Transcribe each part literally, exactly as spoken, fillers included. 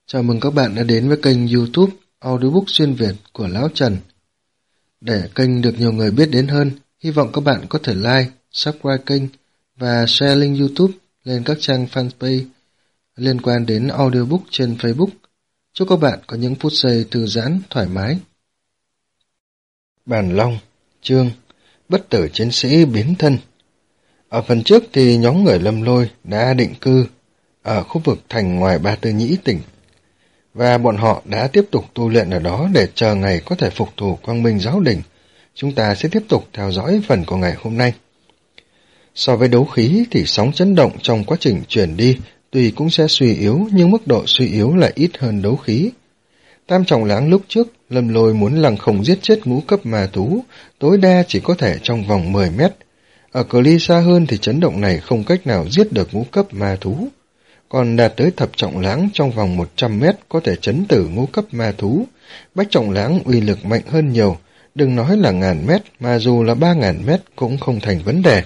Chào mừng các bạn đã đến với kênh YouTube Audiobook xuyên Việt của Lão Trần. Để kênh được nhiều người biết đến hơn, hy vọng các bạn có thể like, subscribe kênh và share link YouTube lên các trang fanpage liên quan đến audiobook trên Facebook. Chúc các bạn có những phút giây thư giãn, thoải mái. Bàn Long, chương Bất tử chiến sĩ biến thân. Ở phần trước thì nhóm người Lâm Lôi đã định cư ở khu vực thành ngoài Ba Tư Nhĩ tỉnh, và bọn họ đã tiếp tục tu luyện ở đó để chờ ngày có thể phục thù Quang Minh Giáo Đình. Chúng ta sẽ tiếp tục theo dõi phần của ngày hôm nay. So với đấu khí thì sóng chấn động trong quá trình chuyển đi tuy cũng sẽ suy yếu, nhưng mức độ suy yếu lại ít hơn đấu khí. Tam Trọng Lãng lúc trước, Lâm Lôi muốn lăng không giết chết ngũ cấp ma thú, tối đa chỉ có thể trong vòng mười mét. Ở cự ly xa hơn thì chấn động này không cách nào giết được ngũ cấp ma thú. Còn đạt tới Thập Trọng Lãng trong vòng một trăm mét có thể chấn tử ngũ cấp ma thú. Bách Trọng Lãng uy lực mạnh hơn nhiều, đừng nói là ngàn mét, mà dù là ba ngàn mét cũng không thành vấn đề.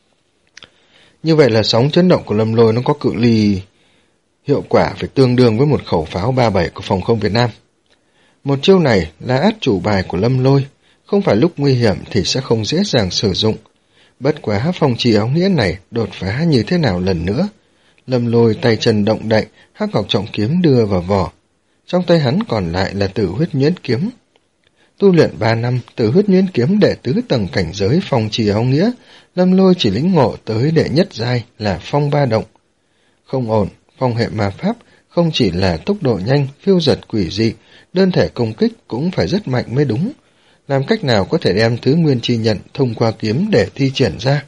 Như vậy là sóng chấn động của Lâm Lôi nó có cự ly hiệu quả phải tương đương với một khẩu pháo ba bảy của phòng không Việt Nam. Một chiêu này là át chủ bài của Lâm Lôi, không phải lúc nguy hiểm thì sẽ không dễ dàng sử dụng. Bất quá phong trì áo nghĩa này đột phá như thế nào lần nữa. Lâm Lôi tay chân động đậy, hắc ngọc trọng kiếm đưa vào vỏ. Trong tay hắn còn lại là Tử Huyết Nhuyễn kiếm. Tu luyện ba năm, Tử Huyết Nhuyễn kiếm đệ tứ tầng cảnh giới phong trì áo nghĩa, Lâm Lôi chỉ lĩnh ngộ tới đệ nhất giai là phong ba động. Không ổn, phong hệ ma pháp không chỉ là tốc độ nhanh, phiêu giật quỷ dị, đơn thể công kích cũng phải rất mạnh mới đúng. Làm cách nào có thể đem thứ nguyên chi nhận thông qua kiếm để thi triển ra?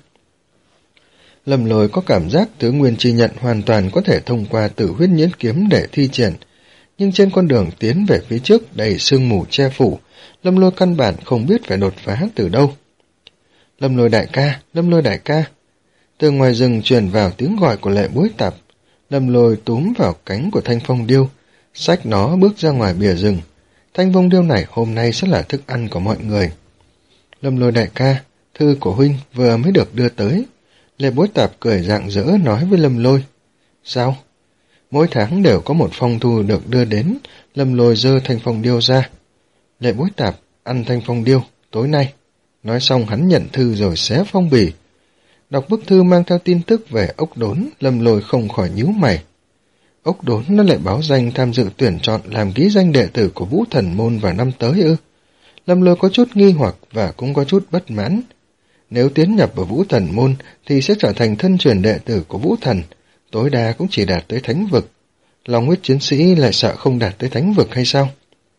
Lâm Lôi có cảm giác thứ nguyên chi nhận hoàn toàn có thể thông qua Tử Huyết Nhuyễn kiếm để thi triển, nhưng trên con đường tiến về phía trước đầy sương mù che phủ, Lâm Lôi căn bản không biết phải đột phá từ đâu. Lâm Lôi đại ca, Lâm Lôi đại ca. Từ ngoài rừng truyền vào tiếng gọi của Lệ Bối Tạp. Lâm Lôi túm vào cánh của Thanh Phong Điêu, xách nó bước ra ngoài bìa rừng. Thanh Phong Điêu này hôm nay sẽ là thức ăn của mọi người. Lâm Lôi đại ca, thư của huynh vừa mới được đưa tới. Lệ Bối Tạp cười rạng rỡ nói với Lâm Lôi. Sao? Mỗi tháng đều có một phong thư được đưa đến. Lâm Lôi giơ Thanh Phong Điêu ra. Lệ Bối Tạp, ăn Thanh Phong Điêu, tối nay. Nói xong hắn nhận thư rồi xé phong bì. Đọc bức thư mang theo tin tức về Ốc Đốn, Lâm Lôi không khỏi nhíu mày. Ốc Đốn nó lại báo danh tham dự tuyển chọn làm ký danh đệ tử của Vũ Thần Môn vào năm tới ư? Lâm Lôi có chút nghi hoặc và cũng có chút bất mãn. Nếu tiến nhập vào Vũ Thần Môn thì sẽ trở thành thân truyền đệ tử của Vũ Thần, tối đa cũng chỉ đạt tới thánh vực. Long huyết chiến sĩ lại sợ không đạt tới thánh vực hay sao?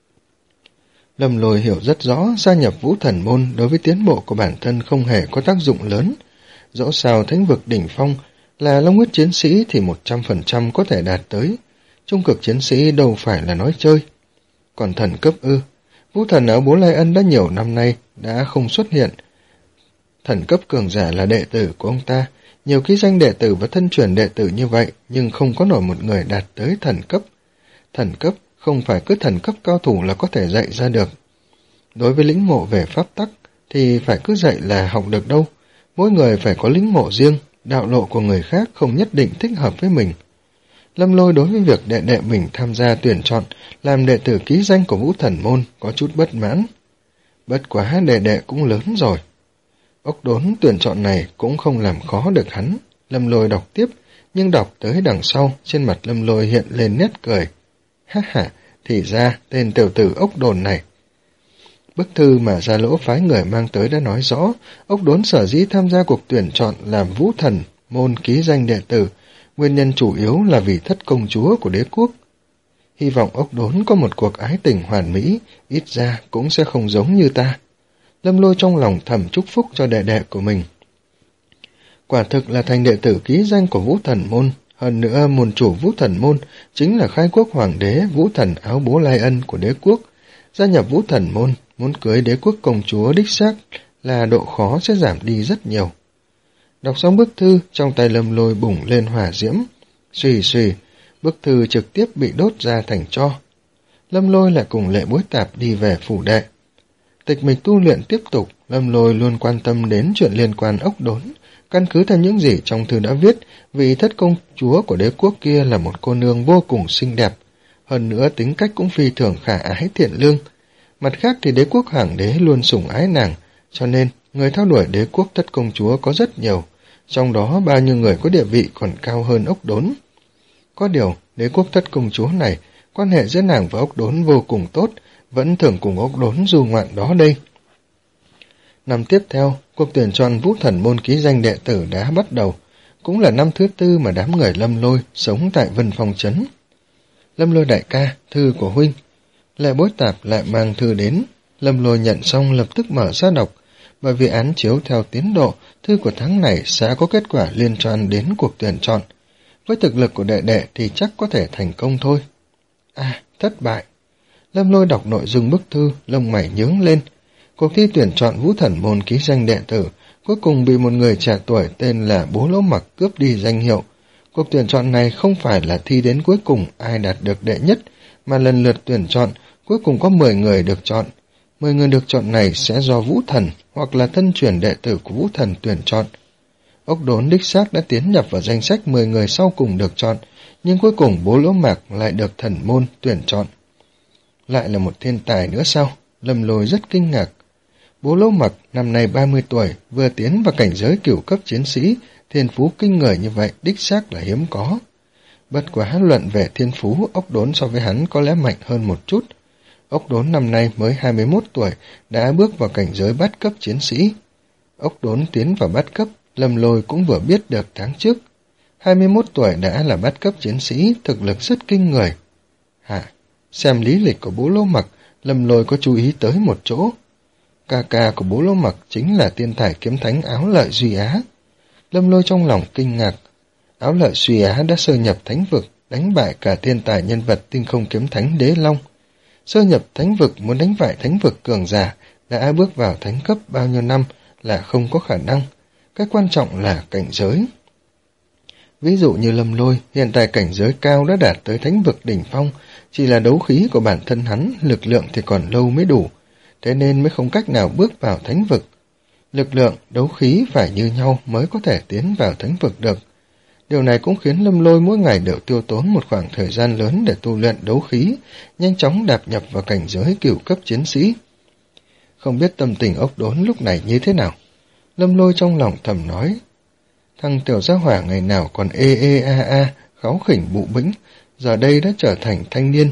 Lâm Lôi hiểu rất rõ gia nhập Vũ Thần Môn đối với tiến bộ của bản thân không hề có tác dụng lớn. Dẫu sao thánh vực đỉnh phong là long huyết chiến sĩ thì một trăm phần trăm có thể đạt tới. Trung cực chiến sĩ đâu phải là nói chơi. Còn thần cấp ư? Vũ Thần Áo Bố Lai Ân đã nhiều năm nay đã không xuất hiện. Thần cấp cường giả là đệ tử của ông ta, nhiều ký danh đệ tử và thân truyền đệ tử như vậy, nhưng không có nổi một người đạt tới thần cấp. Thần cấp không phải cứ thần cấp cao thủ là có thể dạy ra được. Đối với lĩnh ngộ về pháp tắc thì phải cứ dạy là học được đâu. Mỗi người phải có lĩnh ngộ riêng, đạo lộ của người khác không nhất định thích hợp với mình. Lâm Lôi đối với việc đệ đệ mình tham gia tuyển chọn làm đệ tử ký danh của Vũ Thần Môn có chút bất mãn. Bất quá đệ đệ cũng lớn rồi. Ốc Đốn tuyển chọn này cũng không làm khó được hắn. Lâm Lôi đọc tiếp, nhưng đọc tới đằng sau, trên mặt Lâm Lôi hiện lên nét cười. Ha ha, thì ra tên tiểu tử Ốc Đồn này. Bức thư mà Gia Lỗ phái người mang tới đã nói rõ, Ốc Đốn sở dĩ tham gia cuộc tuyển chọn làm Vũ Thần Môn ký danh đệ tử, nguyên nhân chủ yếu là vì thất công chúa của đế quốc. Hy vọng Ốc Đốn có một cuộc ái tình hoàn mỹ, ít ra cũng sẽ không giống như ta. Lâm Lôi trong lòng thầm chúc phúc cho đệ đệ của mình. Quả thực là thành đệ tử ký danh của Vũ Thần Môn, hơn nữa môn chủ Vũ Thần Môn chính là khai quốc hoàng đế Vũ Thần Áo Bố Lai Ân của đế quốc. Gia nhập Vũ Thần Môn, muốn cưới đế quốc công chúa đích xác là độ khó sẽ giảm đi rất nhiều. Đọc xong bức thư, trong tay Lâm Lôi bùng lên hỏa diễm. Xùy xùy, bức thư trực tiếp bị đốt ra thành tro. Lâm Lôi lại cùng Lệ Bối Tạp đi về phủ đệ. Tịch mịch tu luyện tiếp tục, Lâm Lôi luôn quan tâm đến chuyện liên quan Ốc Đốn. Căn cứ theo những gì trong thư đã viết, vị thất công chúa của đế quốc kia là một cô nương vô cùng xinh đẹp. hơn nữa tính cách cũng phi thường khả ái thiện lương. Mặt khác thì đế quốc Hoàng đế luôn sủng ái nàng, cho nên người theo đuổi đế quốc thất công chúa có rất nhiều, trong đó bao nhiêu người có địa vị còn cao hơn Ốc Đốn. Có điều, đế quốc thất công chúa này, quan hệ giữa nàng và Ốc Đốn vô cùng tốt, vẫn thường cùng Ốc Đốn du ngoạn đó đây. Năm tiếp theo, cuộc tuyển chọn Vũ Thần môn ký danh đệ tử đã bắt đầu, cũng là năm thứ tư mà đám người Lâm Lôi sống tại Vân Phong Trấn. Lâm Lôi đại ca, thư của huynh. Lệ Bối Tạp lại mang thư đến, Lâm Lôi nhận xong lập tức mở ra đọc, bởi vì án chiếu theo tiến độ, thư của tháng này sẽ có kết quả liên quan đến cuộc tuyển chọn. Với thực lực của đệ đệ thì chắc có thể thành công thôi. À, thất bại. Lâm Lôi đọc nội dung bức thư, lông mày nhướng lên. Cuộc thi tuyển chọn Vũ Thần môn ký danh đệ tử cuối cùng bị một người trẻ tuổi tên là Bố Lỗ Mặc cướp đi danh hiệu. Cuộc tuyển chọn này không phải là thi đến cuối cùng ai đạt được đệ nhất, mà lần lượt tuyển chọn, cuối cùng có mười người được chọn. mười người được chọn này sẽ do Vũ Thần hoặc là thân truyền đệ tử của Vũ Thần tuyển chọn. Ốc Đốn đích xác đã tiến nhập vào danh sách mười người sau cùng được chọn, nhưng cuối cùng Bố Lỗ Mạc lại được thần môn tuyển chọn. Lại là một thiên tài nữa sao? Lâm Lôi rất kinh ngạc. Bố Lỗ Mặc năm nay ba mươi tuổi, vừa tiến vào cảnh giới cửu cấp chiến sĩ, thiên phú kinh người như vậy đích xác là hiếm có. Bất quá luận về thiên phú, Ốc Đốn so với hắn có lẽ mạnh hơn một chút. Ốc Đốn năm nay mới hai mươi mốt tuổi, đã bước vào cảnh giới bát cấp chiến sĩ. Ốc Đốn tiến vào bát cấp, Lâm Lôi cũng vừa biết được tháng trước. hai mươi mốt tuổi đã là bát cấp chiến sĩ, thực lực rất kinh người. Hả? Xem lý lịch của Bố Lỗ Mặc, Lâm Lôi có chú ý tới một chỗ. Ca ca của Bố Lỗ Mặc chính là tiên thải kiếm thánh Áo Lợi Duy Á. Lâm Lôi trong lòng kinh ngạc. Áo Lợi Duy Á đã sơ nhập thánh vực, đánh bại cả thiên tài nhân vật tinh không kiếm thánh Đế Long. Sơ nhập thánh vực muốn đánh bại thánh vực cường giả, đã bước vào thánh cấp bao nhiêu năm là không có khả năng. Cái quan trọng là cảnh giới. Ví dụ như Lâm Lôi, hiện tại cảnh giới cao đã đạt tới thánh vực đỉnh phong, chỉ là đấu khí của bản thân hắn, lực lượng thì còn lâu mới đủ, thế nên mới không cách nào bước vào thánh vực. Lực lượng, đấu khí phải như nhau mới có thể tiến vào thánh vực được. Điều này cũng khiến Lâm Lôi mỗi ngày đều tiêu tốn một khoảng thời gian lớn để tu luyện đấu khí, nhanh chóng đạp nhập vào cảnh giới cửu cấp chiến sĩ. Không biết tâm tình Ốc Đốn lúc này như thế nào. Lâm Lôi trong lòng thầm nói, thằng tiểu gia hỏa ngày nào còn ê ê a a, kháu khỉnh bụ bĩnh, giờ đây đã trở thành thanh niên.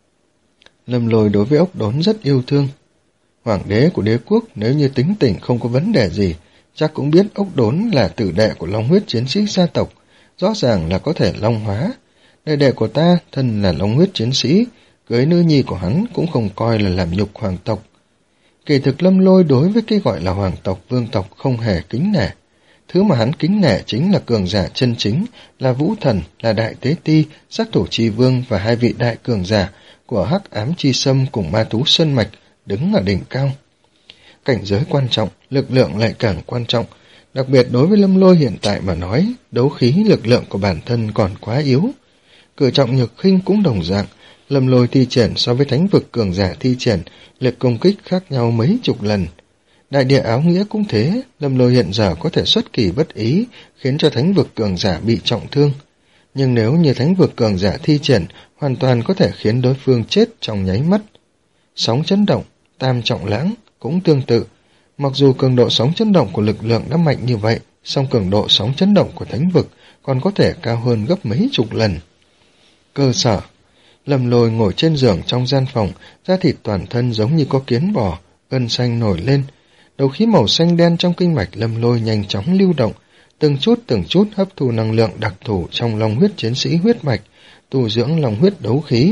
Lâm Lôi đối với Ốc Đốn rất yêu thương. Hoàng đế của đế quốc nếu như tính tình không có vấn đề gì, chắc cũng biết Ốc Đốn là tử đệ của Long huyết chiến sĩ gia tộc, rõ ràng là có thể long hóa. Đệ đệ của ta thân là Long huyết chiến sĩ, cưới nữ nhi của hắn cũng không coi là làm nhục hoàng tộc. Kỳ thực Lâm Lôi đối với cái gọi là hoàng tộc vương tộc không hề kính nể. Thứ mà hắn kính nể chính là cường giả chân chính, là Vũ Thần, là Đại Tế Ti, Sát Thủ Chi Vương và hai vị đại cường giả của Hắc Ám Chi Sâm cùng Ma Thú Sơn Mạch đứng ở đỉnh cao. Cảnh giới quan trọng, lực lượng lại càng quan trọng, đặc biệt đối với Lâm Lôi hiện tại mà nói, đấu khí lực lượng của bản thân còn quá yếu. Cử trọng nhược khinh cũng đồng dạng, Lâm Lôi thi triển so với thánh vực cường giả thi triển, lực công kích khác nhau mấy chục lần. Đại địa áo nghĩa cũng thế, Lâm Lôi hiện giờ có thể xuất kỳ bất ý, khiến cho thánh vực cường giả bị trọng thương. Nhưng nếu như thánh vực cường giả thi triển, hoàn toàn có thể khiến đối phương chết trong nháy mắt. Sóng chấn động, tam trọng lãng cũng tương tự. Mặc dù cường độ sóng chấn động của lực lượng đã mạnh như vậy, song cường độ sóng chấn động của thánh vực còn có thể cao hơn gấp mấy chục lần. Cơ sở. Lâm Lôi ngồi trên giường trong gian phòng, da thịt toàn thân giống như có kiến bò, gân xanh nổi lên. Đấu khí màu xanh đen trong kinh mạch Lâm Lôi nhanh chóng lưu động, từng chút từng chút hấp thu năng lượng đặc thù trong long huyết chiến sĩ huyết mạch, tu dưỡng long huyết đấu khí.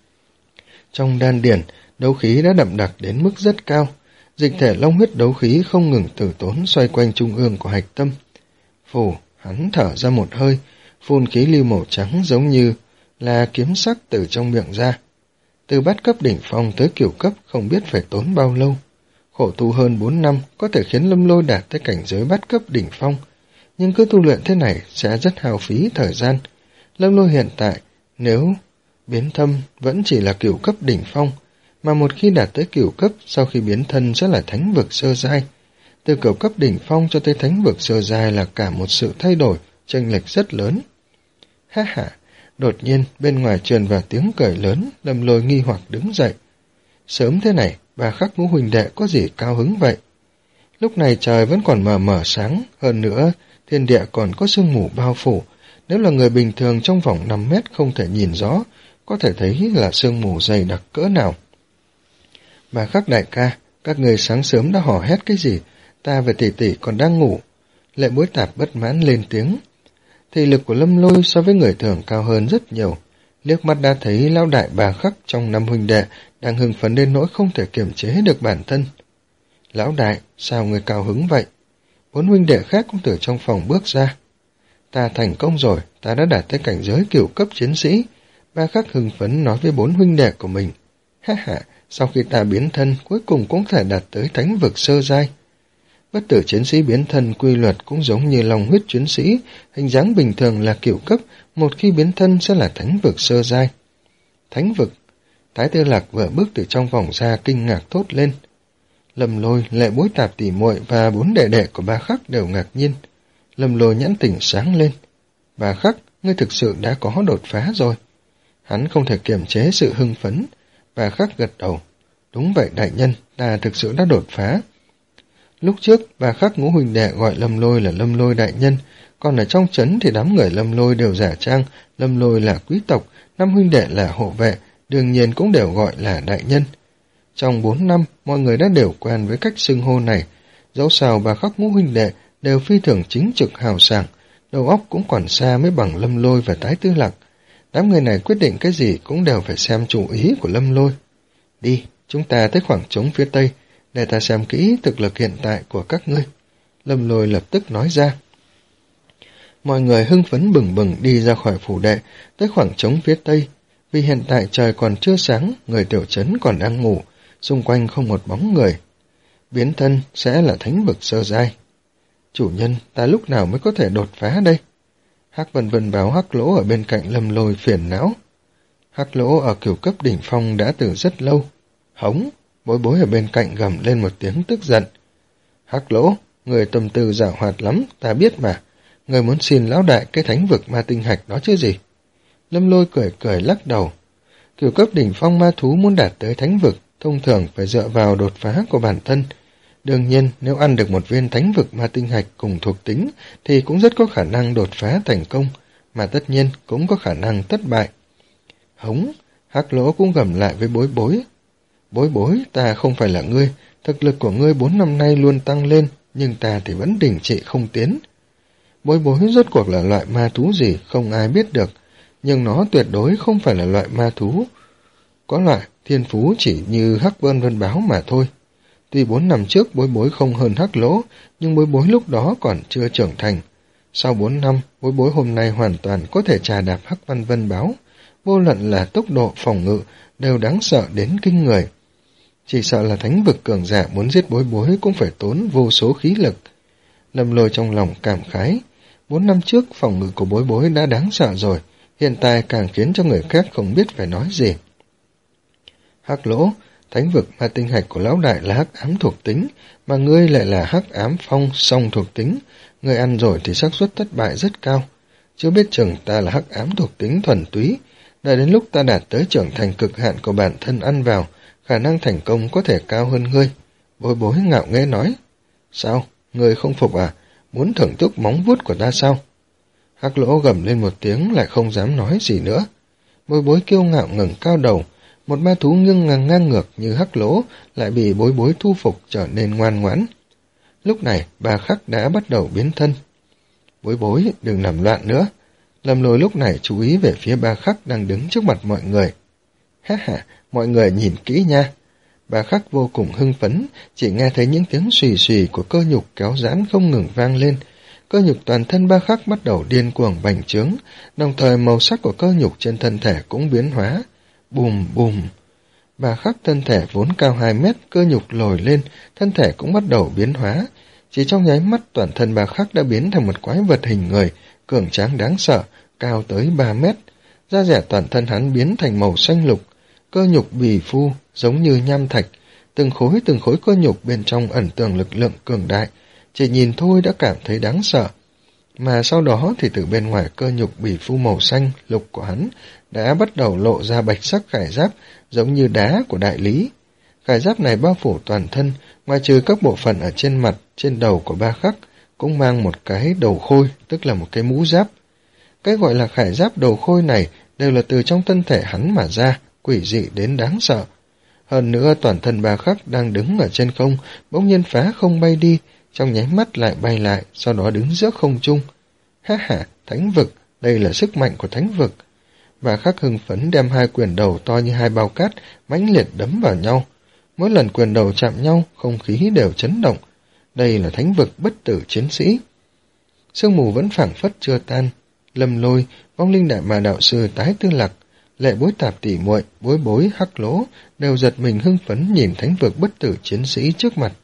Trong đan điển, đấu khí đã đậm đặc đến mức rất cao, dịch thể long huyết đấu khí không ngừng tử tốn xoay quanh trung ương của hạch tâm. Phù, hắn thở ra một hơi, phun khí lưu màu trắng giống như là kiếm sắc từ trong miệng ra. Từ bát cấp đỉnh phong tới cửu cấp không biết phải tốn bao lâu. Khổ tu hơn bốn năm có thể khiến Lâm Lôi đạt tới cảnh giới bát cấp đỉnh phong, nhưng cứ tu luyện thế này sẽ rất hao phí thời gian. Lâm Lôi hiện tại, nếu biến thâm vẫn chỉ là cửu cấp đỉnh phong, mà một khi đạt tới cửu cấp sau khi biến thân sẽ là thánh vực sơ giai. Từ cửu cấp đỉnh phong cho tới thánh vực sơ giai là cả một sự thay đổi, chênh lệch rất lớn. Ha ha, Đột nhiên, bên ngoài truyền vào tiếng cười lớn, Lâm Lôi nghi hoặc đứng dậy. Sớm thế này, Bà Khắc ngũ huynh đệ có gì cao hứng vậy? Lúc này trời vẫn còn mờ mờ sáng, hơn nữa, thiên địa còn có sương mù bao phủ. Nếu là người bình thường trong vòng năm mét không thể nhìn rõ, có thể thấy là sương mù dày đặc cỡ nào. Bà Khắc đại ca, các người sáng sớm đã hò hét cái gì? Ta và tỷ tỷ còn đang ngủ. Lệ Bối Tạp bất mãn lên tiếng. Thị lực của Lâm Lôi so với người thường cao hơn rất nhiều. Liếc mắt đã thấy lão đại Bà Khắc trong năm huynh đệ đang hưng phấn đến nỗi không thể kiềm chế được bản thân. Lão đại, sao người cao hứng vậy? Bốn huynh đệ khác cũng từ trong phòng bước ra. Ta thành công rồi, ta đã đạt tới cảnh giới cửu cấp chiến sĩ. Bà Khắc hưng phấn nói với bốn huynh đệ của mình. Ha ha, sau khi ta biến thân, cuối cùng cũng thể đạt tới thánh vực sơ giai. Bất tử chiến sĩ biến thân quy luật cũng giống như lòng huyết chiến sĩ, hình dáng bình thường là cửu cấp, một khi biến thân sẽ là thánh vực sơ giai. Thánh vực? Thái Tư Lạc vừa bước từ trong vòng ra kinh ngạc thốt lên. Lâm Lôi, Lệ Bối Tạp tỉ muội và bốn đệ đệ của Bà Khắc đều ngạc nhiên. Lâm Lôi nhãn tỉnh sáng lên. Bà Khắc, ngươi thực sự đã có đột phá rồi. Hắn không thể kiềm chế sự hưng phấn. Bà Khắc gật đầu. Đúng vậy đại nhân, ta thực sự đã đột phá. Lúc trước, Bà Khắc ngũ huynh đệ gọi Lâm Lôi là Lâm Lôi đại nhân, còn ở trong trấn thì đám người Lâm Lôi đều giả trang, Lâm Lôi là quý tộc, năm huynh đệ là hộ vệ, đương nhiên cũng đều gọi là đại nhân. Trong bốn năm, mọi người đã đều quen với cách xưng hô này, dẫu sao Bà Khắc ngũ huynh đệ đều phi thường chính trực hào sảng, đầu óc cũng còn xa mới bằng Lâm Lôi và Thái Tư Lạc. Đám người này quyết định cái gì cũng đều phải xem chủ ý của Lâm Lôi. Đi, chúng ta tới khoảng trống phía tây, để ta xem kỹ thực lực hiện tại của các ngươi. Lâm Lôi lập tức nói ra. Mọi người hưng phấn bừng bừng đi ra khỏi phủ đệ, tới khoảng trống phía tây. Vì hiện tại trời còn chưa sáng, người tiểu trấn còn đang ngủ, xung quanh không một bóng người. Biến thân sẽ là thánh vực sơ giai. Chủ nhân, ta lúc nào mới có thể đột phá đây? Hắc Vân Vân báo Hắc Lỗ ở bên cạnh Lâm Lôi phiền não. Hắc Lỗ ở cửu cấp đỉnh phong đã từ rất lâu. Hống! Bối Bối ở bên cạnh gầm lên một tiếng tức giận. Hắc Lỗ, người tâm tư giảo hoạt lắm, ta biết mà. Người muốn xin lão đại cái thánh vực ma tinh hạch đó chứ gì? Lâm Lôi cười cười lắc đầu. Cửu cấp đỉnh phong ma thú muốn đạt tới thánh vực, thông thường phải dựa vào đột phá của bản thân. Đương nhiên, nếu ăn được một viên thánh vực ma tinh hạch cùng thuộc tính, thì cũng rất có khả năng đột phá thành công, mà tất nhiên cũng có khả năng thất bại. Hống! Hắc Lỗ cũng gầm lại với Bối Bối. Bối Bối, ta không phải là ngươi, thực lực của ngươi bốn năm nay luôn tăng lên, nhưng ta thì vẫn đình trệ không tiến. Bối Bối rốt cuộc là loại ma thú gì không ai biết được, nhưng nó tuyệt đối không phải là loại ma thú. Có loại thiên phú chỉ như Hắc Vân Vân báo mà thôi. Tuy bốn năm trước Bối Bối không hơn Hắc Lỗ, nhưng Bối Bối lúc đó còn chưa trưởng thành. Sau bốn năm, Bối Bối hôm nay hoàn toàn có thể trà đạp Hắc Văn Vân báo. Vô luận là tốc độ phòng ngự đều đáng sợ đến kinh người. Chỉ sợ là thánh vực cường giả muốn giết Bối Bối cũng phải tốn vô số khí lực. Lâm Lôi trong lòng cảm khái. Bốn năm trước phòng ngự của Bối Bối đã đáng sợ rồi, hiện tại càng khiến cho người khác không biết phải nói gì. Hắc Lỗ, thánh vực ma tinh hạch của lão đại là hắc ám thuộc tính, mà ngươi lại là hắc ám phong song thuộc tính. Ngươi ăn rồi thì xác suất thất bại rất cao. Chưa biết chừng ta là hắc ám thuộc tính thuần túy. Đợi đến lúc ta đạt tới trưởng thành cực hạn của bản thân ăn vào, khả năng thành công có thể cao hơn ngươi. Bối Bối ngạo nghễ nói. Sao? Ngươi không phục à? Muốn thưởng thức móng vuốt của ta sao? Hắc Lỗ gầm lên một tiếng lại không dám nói gì nữa. Bối Bối kiêu ngạo ngẩng cao đầu. Một ma thú nghiêng ngang ngang ngược như Hắc Lỗ lại bị Bối Bối thu phục trở nên ngoan ngoãn. Lúc này Bà Khắc đã bắt đầu biến thân. Bối Bối đừng làm loạn nữa. Lâm Lôi lúc này chú ý về phía Bà Khắc đang đứng trước mặt mọi người. Ha ha, mọi người nhìn kỹ nha. Bà Khắc vô cùng hưng phấn, chỉ nghe thấy những tiếng xùy xùy của cơ nhục kéo giãn không ngừng vang lên. Cơ nhục toàn thân Bà Khắc bắt đầu điên cuồng bành trướng, đồng thời màu sắc của cơ nhục trên thân thể cũng biến hóa. Bùm bùm. Bà Khắc thân thể vốn cao hai mét, cơ nhục lồi lên, thân thể cũng bắt đầu biến hóa. Chỉ trong nháy mắt toàn thân Bà Khắc đã biến thành một quái vật hình người, cường tráng đáng sợ, cao tới ba mét. Da dẻ toàn thân hắn biến thành màu xanh lục, cơ nhục bì phu giống như nham thạch, từng khối từng khối cơ nhục bên trong ẩn tàng lực lượng cường đại, chỉ nhìn thôi đã cảm thấy đáng sợ. mà sau đó thì từ bên ngoài cơ nhục bỉ phu màu xanh lục của hắn đã bắt đầu lộ ra bạch sắc khải giáp giống như đá của đại lý. Khải giáp này bao phủ toàn thân, ngoài trừ các bộ phận ở trên mặt, trên đầu của Ba Khắc, cũng mang một cái đầu khôi, tức là một cái mũ giáp. Cái gọi là khải giáp đầu khôi này đều là từ trong thân thể hắn mà ra, quỷ dị đến đáng sợ. Hơn nữa toàn thân Ba Khắc đang đứng ở trên không, bỗng nhiên phá không bay đi, trong nháy mắt lại bay lại, sau đó đứng giữa không trung. Ha ha, thánh vực, đây là sức mạnh của thánh vực. Ba Khắc hưng phấn đem hai quyền đầu to như hai bao cát, mãnh liệt đấm vào nhau. Mỗi lần quyền đầu chạm nhau, không khí đều chấn động. Đây là thánh vực bất tử chiến sĩ. Sương mù vẫn phảng phất chưa tan. Lâm Lôi, vong linh đại mà đạo sư Tái Tư Lạc, Lệ Bối Tạp tỷ muội, Bối Bối, Hắc Lỗ đều giật mình hưng phấn nhìn thánh vực bất tử chiến sĩ trước mặt.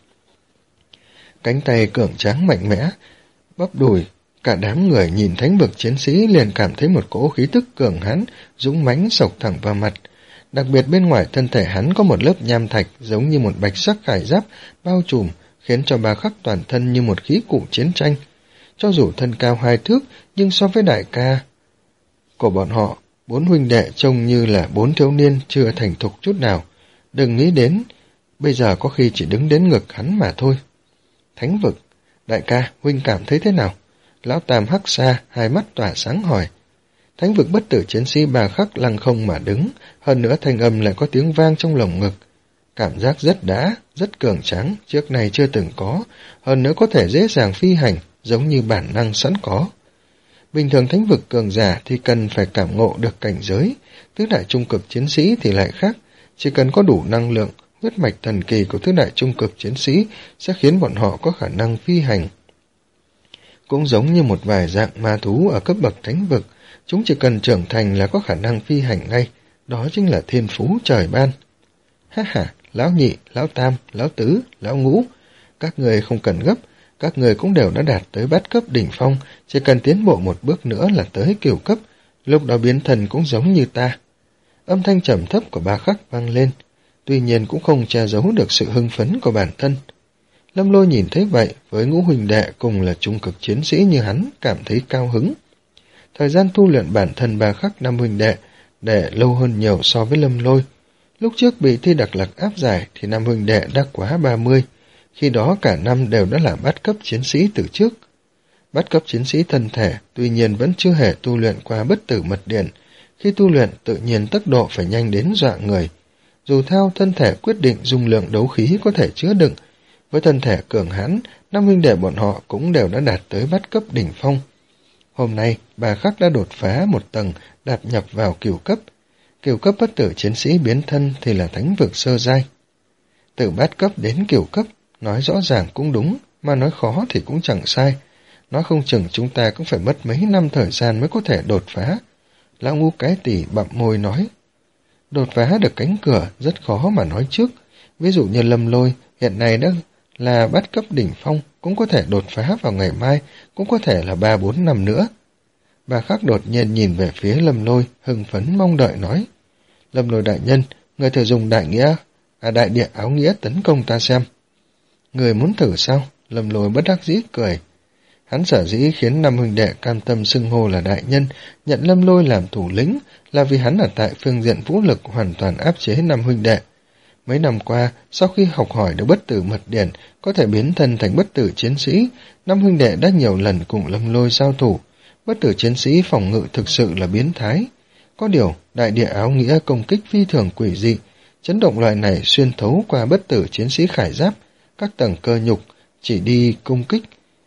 Cánh tay cường tráng mạnh mẽ, bắp đùi, cả đám người nhìn thánh vực chiến sĩ liền cảm thấy một cỗ khí tức cường hãn, dũng mãnh sộc thẳng vào mặt. Đặc biệt bên ngoài thân thể hắn có một lớp nham thạch giống như một bạch sắc khải giáp bao trùm, khiến cho Ba Khắc toàn thân như một khí cụ chiến tranh. Cho dù thân cao hai thước, nhưng so với đại ca của bọn họ, bốn huynh đệ trông như là bốn thiếu niên chưa thành thục chút nào. Đừng nghĩ đến, bây giờ có khi chỉ đứng đến ngực hắn mà thôi. Thánh vực, đại ca, huynh cảm thấy thế nào? Lão Tam hắc xa, hai mắt tỏa sáng hỏi. Thánh vực bất tử chiến sĩ Ba Khắc lăng không mà đứng, hơn nữa thanh âm lại có tiếng vang trong lồng ngực. Cảm giác rất đã, rất cường tráng, trước này chưa từng có, hơn nữa có thể dễ dàng phi hành, giống như bản năng sẵn có. Bình thường thánh vực cường giả thì cần phải cảm ngộ được cảnh giới, tứ đại trung cực chiến sĩ thì lại khác, chỉ cần có đủ năng lượng, huyết mạch thần kỳ của tứ đại trung cực chiến sĩ sẽ khiến bọn họ có khả năng phi hành. Cũng giống như một vài dạng ma thú ở cấp bậc thánh vực, chúng chỉ cần trưởng thành là có khả năng phi hành ngay, đó chính là thiên phú trời ban. Ha ha, lão nhị, lão tam, lão tứ, lão ngũ, các người không cần gấp, các người cũng đều đã đạt tới bát cấp đỉnh phong, chỉ cần tiến bộ một bước nữa là tới cửu cấp, lúc đó biến thần cũng giống như ta. Âm thanh trầm thấp của Ba Khắc vang lên, tuy nhiên cũng không che giấu được sự hưng phấn của bản thân. Lâm Lôi nhìn thấy vậy, với ngũ huỳnh đệ cùng là trung cực chiến sĩ như hắn, cảm thấy cao hứng. Thời gian tu luyện bản thân Ba Khắc năm huỳnh đệ để lâu hơn nhiều so với Lâm Lôi. Lúc trước bị thi đặc lạc áp giải thì năm huỳnh đệ đã quá ba mươi, khi đó cả năm đều đã là bát cấp chiến sĩ từ trước. Bát cấp chiến sĩ thân thể tuy nhiên vẫn chưa hề tu luyện qua bất tử mật điện, khi tu luyện tự nhiên tốc độ phải nhanh đến dọa người. Dù theo thân thể quyết định dung lượng đấu khí có thể chứa đựng, với thân thể cường hãn, năm huynh đệ bọn họ cũng đều đã đạt tới bát cấp đỉnh phong. Hôm nay, Ba Khắc đã đột phá một tầng, đạp nhập vào cửu cấp. Cửu cấp bất tử chiến sĩ biến thân thì là thánh vực sơ giai. Từ bát cấp đến cửu cấp, nói rõ ràng cũng đúng, mà nói khó thì cũng chẳng sai. Nói không chừng chúng ta cũng phải mất mấy năm thời gian mới có thể đột phá. Lão Ngũ Cái Tỉ bặm môi nói. Đột phá được cánh cửa rất khó mà nói trước. Ví dụ như Lâm Lôi hiện nay đã là bát cấp đỉnh phong, cũng có thể đột phá vào ngày mai, cũng có thể là ba bốn năm nữa. Ba Khắc đột nhiên nhìn về phía Lâm Lôi, hưng phấn mong đợi nói. Lâm Lôi đại nhân, người thử dùng đại nghĩa, à đại địa áo nghĩa tấn công ta xem. Người muốn thử sao? Lâm Lôi bất đắc dĩ cười. Hắn sở dĩ khiến năm huynh đệ cam tâm xưng hô là đại nhân, nhận Lâm Lôi làm thủ lĩnh, là vì hắn ở tại phương diện vũ lực hoàn toàn áp chế năm huynh đệ. Mấy năm qua, sau khi học hỏi được bất tử mật điển, có thể biến thân thành bất tử chiến sĩ, năm huynh đệ đã nhiều lần cùng Lâm Lôi giao thủ. Bất tử chiến sĩ phòng ngự thực sự là biến thái. Có điều, đại địa áo nghĩa công kích phi thường quỷ dị, chấn động loại này xuyên thấu qua bất tử chiến sĩ khải giáp, các tầng cơ nhục, chỉ đi công kích.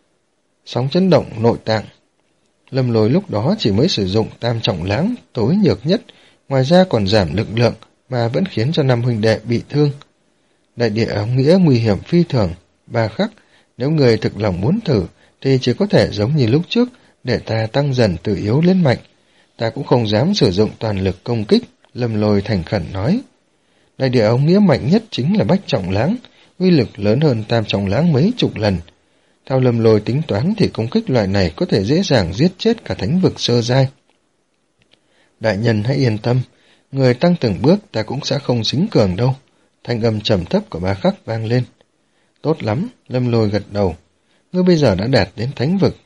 Sóng chấn động nội tạng. Lâm Lôi lúc đó chỉ mới sử dụng tam trọng lãng, tối nhược nhất, ngoài ra còn giảm lực lượng, mà vẫn khiến cho năm huynh đệ bị thương. Đại địa áo nghĩa nguy hiểm phi thường. Ba Khắc, nếu người thực lòng muốn thử, thì chỉ có thể giống như lúc trước, để ta tăng dần từ yếu lên mạnh. Ta cũng không dám sử dụng toàn lực công kích, Lâm Lôi thành khẩn nói. Đại địa áo nghĩa mạnh nhất chính là bách trọng lãng, uy lực lớn hơn tam trọng lãng mấy chục lần. Theo Lâm Lôi tính toán thì công kích loại này có thể dễ dàng giết chết cả thánh vực sơ giai. Đại nhân hãy yên tâm, người tăng từng bước ta cũng sẽ không xính cường đâu. Thanh âm trầm thấp của Ba Khắc vang lên. Tốt lắm, Lâm Lôi gật đầu. Ngươi bây giờ đã đạt đến thánh vực,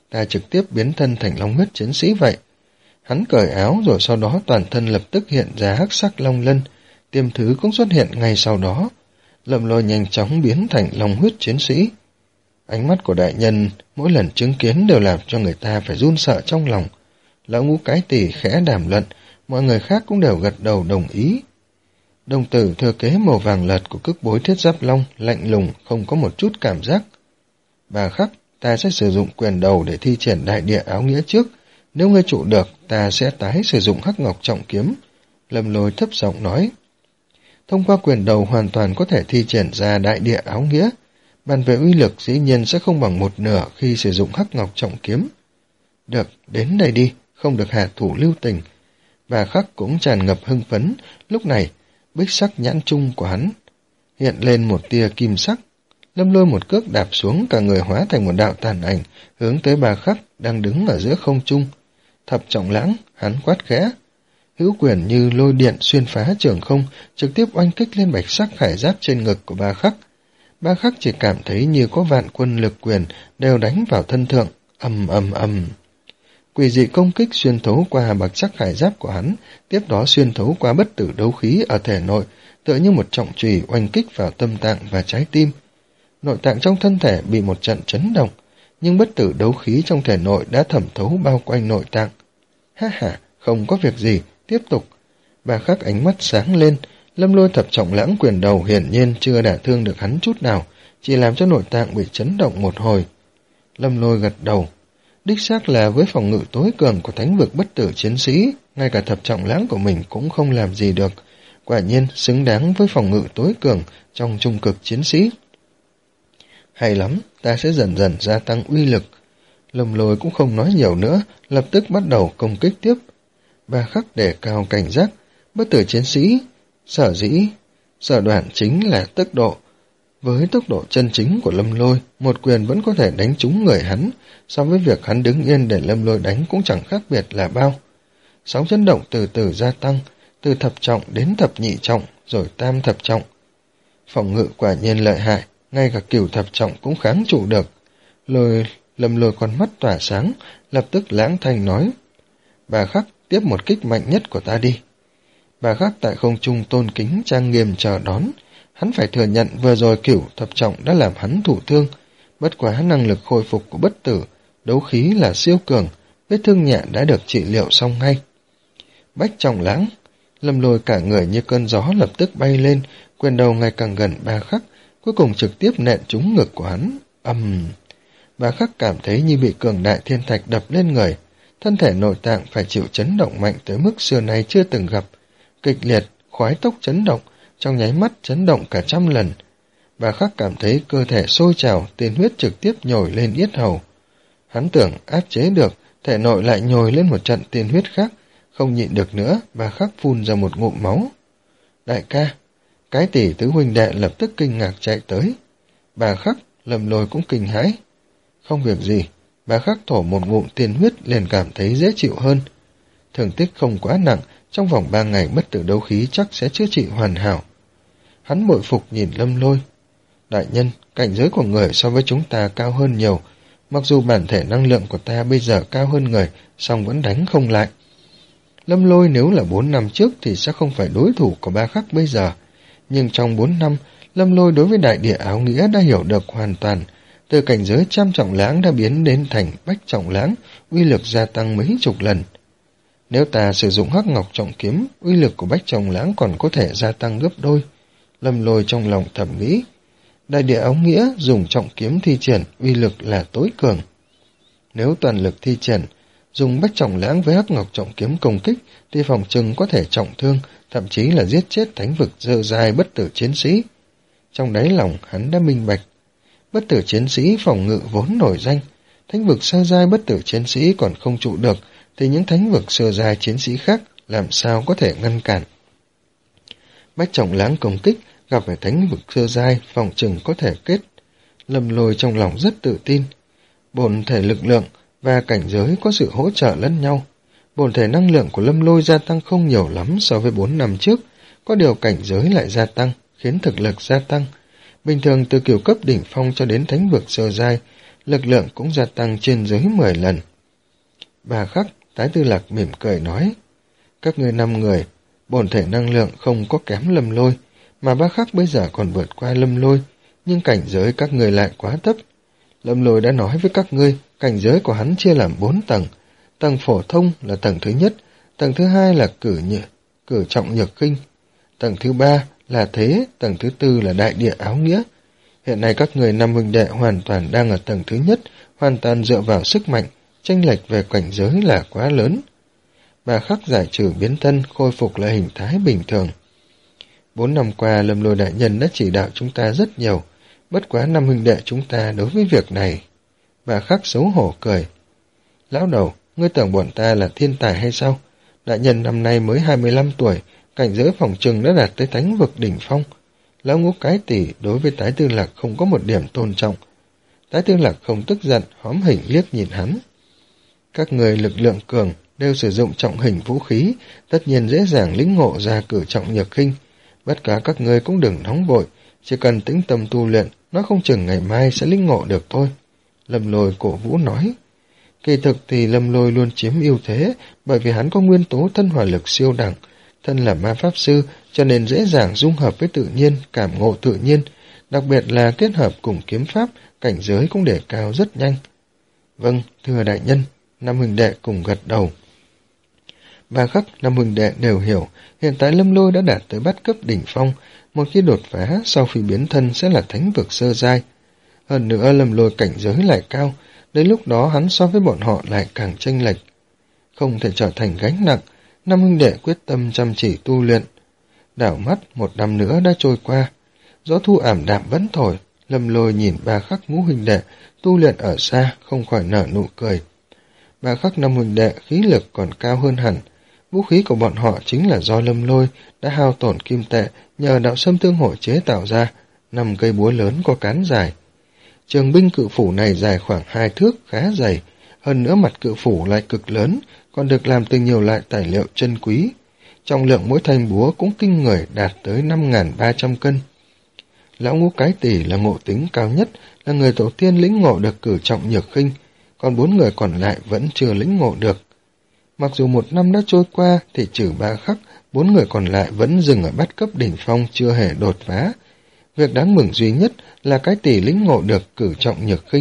ta trực tiếp biến thân thành long huyết chiến sĩ vậy. Hắn cởi áo rồi sau đó toàn thân lập tức hiện ra hắc sắc long lân, tiêm thứ cũng xuất hiện ngay sau đó. Lâm Lôi nhanh chóng biến thành long huyết chiến sĩ. Ánh mắt của đại nhân mỗi lần chứng kiến đều làm cho người ta phải run sợ trong lòng. Lão Ngũ Cái Tỳ khẽ đàm luận, mọi người khác cũng đều gật đầu đồng ý. Đồng tử thừa kế màu vàng lật của cước bối thiết giáp long lạnh lùng, không có một chút cảm giác. Bà Khắc, ta sẽ sử dụng quyền đầu để thi triển đại địa áo nghĩa trước. Nếu ngươi trụ được, ta sẽ tái sử dụng hắc ngọc trọng kiếm. Lâm Lôi thấp giọng nói. Thông qua quyền đầu hoàn toàn có thể thi triển ra đại địa áo nghĩa. Bàn về uy lực dĩ nhiên sẽ không bằng một nửa khi sử dụng hắc ngọc trọng kiếm. Được, đến đây đi, không được hạ thủ lưu tình. Bà Khắc cũng tràn ngập hưng phấn, lúc này, bích sắc nhãn trung của hắn hiện lên một tia kim sắc. Lâm Lôi một cước đạp xuống, cả người hóa thành một đạo tàn ảnh, hướng tới Bà Khắc đang đứng ở giữa không trung. Thập Trọng Lãng, hắn quát khẽ. Hữu quyền như lôi điện xuyên phá trường không, trực tiếp oanh kích lên bạch sắc khải giáp trên ngực của Bà Khắc. Bà Khắc chỉ cảm thấy như có vạn quân lực quyền đều đánh vào thân thượng, ầm ầm ầm. Quỷ dị công kích xuyên thấu qua bạch sắc khải giáp của hắn, tiếp đó xuyên thấu qua bất tử đấu khí ở thể nội, tựa như một trọng chùy oanh kích vào tâm tạng và trái tim. Nội tạng trong thân thể bị một trận chấn động, nhưng bất tử đấu khí trong thể nội đã thẩm thấu bao quanh nội tạng. Ha ha, không có việc gì, tiếp tục. Bà Khắc ánh mắt sáng lên, Lâm Lôi Thập Trọng Lãng quyền đầu hiển nhiên chưa đả thương được hắn chút nào, chỉ làm cho nội tạng bị chấn động một hồi. Lâm Lôi gật đầu. Đích xác là với phòng ngự tối cường của thánh vực bất tử chiến sĩ, ngay cả Thập Trọng Lãng của mình cũng không làm gì được. Quả nhiên xứng đáng với phòng ngự tối cường trong trung cực chiến sĩ. Hay lắm, ta sẽ dần dần gia tăng uy lực. Lâm Lôi cũng không nói nhiều nữa, lập tức bắt đầu công kích tiếp. Bà Khắc đề cao cảnh giác, bất tử chiến sĩ, sở dĩ, sở đoạn chính là tốc độ. Với tốc độ chân chính của Lâm Lôi, một quyền vẫn có thể đánh trúng người hắn, so với việc hắn đứng yên để Lâm Lôi đánh cũng chẳng khác biệt là bao. Sóng chấn động từ từ gia tăng, từ thập trọng đến thập nhị trọng, rồi tam thập trọng. Phòng ngự quả nhiên lợi hại, ngay cả cửu thập trọng cũng kháng trụ được. Lôi, Lâm Lôi con mắt tỏa sáng, lập tức lãng thanh nói. Bà Khắc, tiếp một kích mạnh nhất của ta đi. Bà Khắc tại không trung tôn kính trang nghiêm chờ đón. Hắn phải thừa nhận vừa rồi cửu thập trọng đã làm hắn thụ thương. Bất quá năng lực khôi phục của bất tử, đấu khí là siêu cường, vết thương nhẹ đã được trị liệu xong ngay. Bách Trọng Lãng, Lâm Lôi cả người như cơn gió lập tức bay lên, quyền đầu ngày càng gần Bà Khắc, cuối cùng trực tiếp nện trúng ngực của hắn. Ầm! Uhm. Bà Khắc cảm thấy như bị cường đại thiên thạch đập lên người, thân thể nội tạng phải chịu chấn động mạnh tới mức xưa nay chưa từng gặp. Kịch liệt, khoái tốc chấn động, trong nháy mắt chấn động cả trăm lần. Bà Khắc cảm thấy cơ thể sôi trào, tiên huyết trực tiếp nhồi lên yết hầu. Hắn tưởng áp chế được, thể nội lại nhồi lên một trận tiên huyết khác, không nhịn được nữa, Bà Khắc phun ra một ngụm máu. Đại ca, Cái Tỷ tứ huynh đệ lập tức kinh ngạc chạy tới. Bà Khắc, Lâm Lôi cũng kinh hãi. Không việc gì, Bà Khắc thổ một ngụm tiên huyết liền cảm thấy dễ chịu hơn. Thương tích không quá nặng, trong vòng ba ngày bất tử đấu khí chắc sẽ chữa trị hoàn hảo. Hắn bội phục nhìn Lâm Lôi. Đại nhân, cảnh giới của người so với chúng ta cao hơn nhiều. Mặc dù bản thể năng lượng của ta bây giờ cao hơn người, song vẫn đánh không lại. Lâm Lôi nếu là bốn năm trước thì sẽ không phải đối thủ của Bà Khắc bây giờ. Nhưng trong bốn năm, Lâm Lôi đối với đại địa áo nghĩa đã hiểu được hoàn toàn. Từ cảnh giới trăm trọng lãng đã biến đến thành bách trọng lãng, uy lực gia tăng mấy chục lần. Nếu ta sử dụng hắc ngọc trọng kiếm, uy lực của bách trọng lãng còn có thể gia tăng gấp đôi. Lâm Lôi trong lòng thầm nghĩ. Đại địa áo nghĩa dùng trọng kiếm thi triển, uy lực là tối cường. Nếu toàn lực thi triển, dùng bách trọng lãng với hắc ngọc trọng kiếm công kích, thì phòng chừng có thể trọng thương, thậm chí là giết chết thánh vực dơ dài bất tử chiến sĩ. Trong đáy lòng hắn đã minh bạch. Bất tử chiến sĩ phòng ngự vốn nổi danh, thánh vực sơ giai bất tử chiến sĩ còn không trụ được, thì những thánh vực sơ giai chiến sĩ khác làm sao có thể ngăn cản. Bách trọng lãng công kích, gặp phải thánh vực sơ giai, phòng chừng có thể kết. Lâm Lôi trong lòng rất tự tin. Bổn thể lực lượng và cảnh giới có sự hỗ trợ lẫn nhau. Bổn thể năng lượng của Lâm Lôi gia tăng không nhiều lắm so với bốn năm trước, có điều cảnh giới lại gia tăng, khiến thực lực gia tăng. Bình thường từ kiểu cấp đỉnh phong cho đến thánh vực sơ giai, lực lượng cũng gia tăng trên dưới mười lần. Bà Khắc, Tái Tư Lạc mỉm cười nói, các ngươi năm người, bổn thể năng lượng không có kém Lâm Lôi, mà Bá Khắc bây giờ còn vượt qua Lâm Lôi, nhưng cảnh giới các ngươi lại quá thấp. Lâm Lôi đã nói với các ngươi, cảnh giới của hắn chia làm bốn tầng. Tầng phổ thông là tầng thứ nhất, tầng thứ hai là cử nhị, cử trọng nhược khinh, tầng thứ ba là thế, tầng thứ tư là đại địa áo nghĩa. Hiện nay các người năm huynh đệ hoàn toàn đang ở tầng thứ nhất, hoàn toàn dựa vào sức mạnh, chênh lệch về cảnh giới là quá lớn. Bà Khắc giải trừ biến thân, khôi phục lại hình thái bình thường. Bốn năm qua, Lâm Lôi đại nhân đã chỉ đạo chúng ta rất nhiều, bất quá năm huynh đệ chúng ta đối với việc này. Bà Khắc xấu hổ cười. Lão đầu, ngươi tưởng bọn ta là thiên tài hay sao? Đại nhân năm nay mới hai mươi lăm tuổi, cảnh giới phòng trừng đã đạt tới thánh vực đỉnh phong. Lão Ngũ Cái Tỷ đối với Tái Tư Lạc không có một điểm tôn trọng. Tái Tư Lạc không tức giận, hóm hỉnh liếc nhìn hắn. Các người lực lượng cường đều sử dụng trọng hình vũ khí, tất nhiên dễ dàng lĩnh ngộ ra cử trọng nhược khinh. Bất cả các người cũng đừng nóng vội, chỉ cần tĩnh tâm tu luyện, nó không chừng ngày mai sẽ lĩnh ngộ được thôi. Lâm Lôi cổ vũ nói. Kỳ thực thì Lâm Lôi luôn chiếm ưu thế, bởi vì hắn có nguyên tố thân hỏa lực siêu đẳng, thân là ma pháp sư, cho nên dễ dàng dung hợp với tự nhiên, cảm ngộ tự nhiên, đặc biệt là kết hợp cùng kiếm pháp, cảnh giới cũng đề cao rất nhanh. Vâng, thưa đại nhân, năm huynh đệ cùng gật đầu. Ba Khắc, năm huynh đệ đều hiểu, hiện tại Lâm Lôi đã đạt tới bát cấp đỉnh phong, một khi đột phá sau khi biến thân sẽ là thánh vực sơ giai. Hơn nữa Lâm Lôi cảnh giới lại cao, đến lúc đó hắn so với bọn họ lại càng chênh lệch. Không thể trở thành gánh nặng, năm huynh đệ quyết tâm chăm chỉ tu luyện. Đảo mắt một năm nữa đã trôi qua, gió thu ảm đạm vẫn thổi, Lâm Lôi nhìn Ba Khắc ngũ huynh đệ tu luyện ở xa không khỏi nở nụ cười. Ba Khắc năm huynh đệ khí lực còn cao hơn hẳn, vũ khí của bọn họ chính là do Lâm Lôi đã hao tổn kim tệ nhờ đạo sâm tương hội chế tạo ra, năm cây búa lớn có cán dài. Trường binh cự phủ này dài khoảng hai thước, khá dày, hơn nữa mặt cự phủ lại cực lớn, còn được làm từ nhiều loại tài liệu chân quý. Trọng lượng mỗi thanh búa cũng kinh người, đạt tới năm nghìn ba trăm cân. Lão Ngũ Cái Tỷ là ngộ tính cao nhất, là người tổ tiên lĩnh ngộ được cử trọng nhược khinh, còn bốn người còn lại vẫn chưa lĩnh ngộ được. Mặc dù một năm đã trôi qua thì trừ Ba Khắc, bốn người còn lại vẫn dừng ở bát cấp đỉnh phong chưa hề đột phá. Việc đáng mừng duy nhất là Cái Tỷ lĩnh ngộ được cử trọng nhược khinh.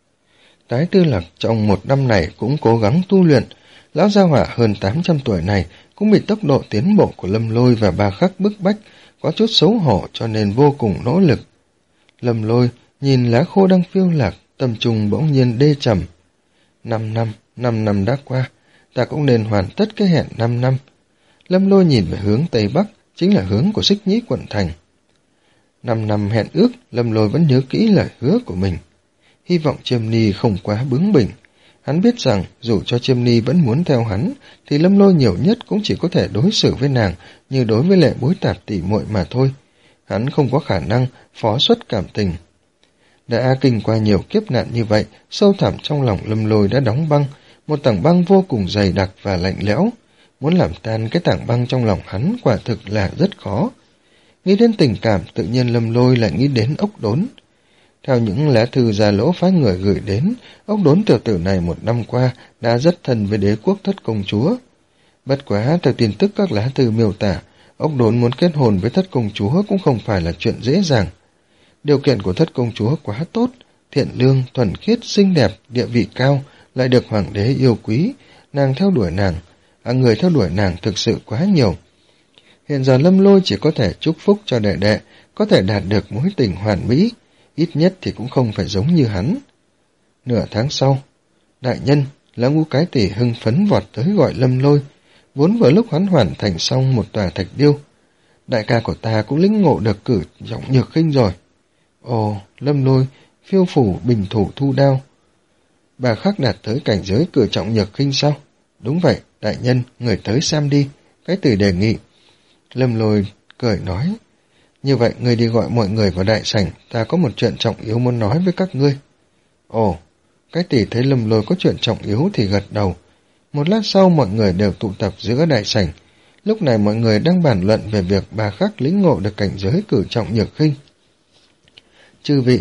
Tái Tư Lạc trong một năm này cũng cố gắng tu luyện, lão gia hỏa hơn tám trăm tuổi này cũng bị tốc độ tiến bộ của Lâm Lôi và Ba Khắc bức bách, có chút xấu hổ cho nên vô cùng nỗ lực. Lâm Lôi nhìn lá khô đang phiêu lạc, tâm trung bỗng nhiên đê trầm. Năm năm, năm năm đã qua, ta cũng nên hoàn tất cái hẹn năm năm. Lâm Lôi nhìn về hướng Tây Bắc, chính là hướng của Xích Nhĩ quận thành. Năm năm hẹn ước, Lâm Lôi vẫn nhớ kỹ lời hứa của mình. Hy vọng Chiêm Ni không quá bướng bỉnh. Hắn biết rằng dù cho Chiêm Ni vẫn muốn theo hắn, thì Lâm Lôi nhiều nhất cũng chỉ có thể đối xử với nàng như đối với Lệ Bối Tạp tỷ muội mà thôi. Hắn không có khả năng phó xuất cảm tình. Đã kinh qua nhiều kiếp nạn như vậy, sâu thẳm trong lòng Lâm Lôi đã đóng băng, một tảng băng vô cùng dày đặc và lạnh lẽo. Muốn làm tan cái tảng băng trong lòng hắn quả thực là rất khó. Nghĩ đến tình cảm, tự nhiên Lâm Lôi lại nghĩ đến Ốc Đốn. Theo những lá thư Gia Lỗ phái người gửi đến, Ốc Đốn tiểu tử này một năm qua đã rất thân với đế quốc Thất Công Chúa. Bất quá, theo tin tức các lá thư miêu tả, Ốc Đốn muốn kết hôn với Thất Công Chúa cũng không phải là chuyện dễ dàng. Điều kiện của Thất Công Chúa quá tốt, thiện lương, thuần khiết, xinh đẹp, địa vị cao, lại được hoàng đế yêu quý, nàng theo đuổi nàng, à, người theo đuổi nàng thực sự quá nhiều. Hiện giờ Lâm Lôi chỉ có thể chúc phúc cho đệ đệ, có thể đạt được mối tình hoàn mỹ, ít nhất thì cũng không phải giống như hắn. Nửa tháng sau, đại nhân, Lão Ngũ Cái Tỷ hưng phấn vọt tới gọi Lâm Lôi, vốn vừa lúc hắn hoàn thành xong một tòa thạch điêu. Đại ca của ta cũng lĩnh ngộ được cử trọng nhược khinh rồi. Ồ, Lâm Lôi, phiêu phủ bình thủ thu đao. Bà Khắc đạt tới cảnh giới cử trọng nhược khinh sao? Đúng vậy, đại nhân, người tới xem đi. Cái Tỷ đề nghị. Lâm Lôi cười nói, như vậy người đi gọi mọi người vào đại sảnh, ta có một chuyện trọng yếu muốn nói với các ngươi. Ồ, Cái Tỷ thấy Lâm Lôi có chuyện trọng yếu thì gật đầu. Một lát sau mọi người đều tụ tập giữa đại sảnh. Lúc này mọi người đang bàn luận về việc Bà Khắc lĩnh ngộ được cảnh giới cử trọng nhược khinh. Chư vị,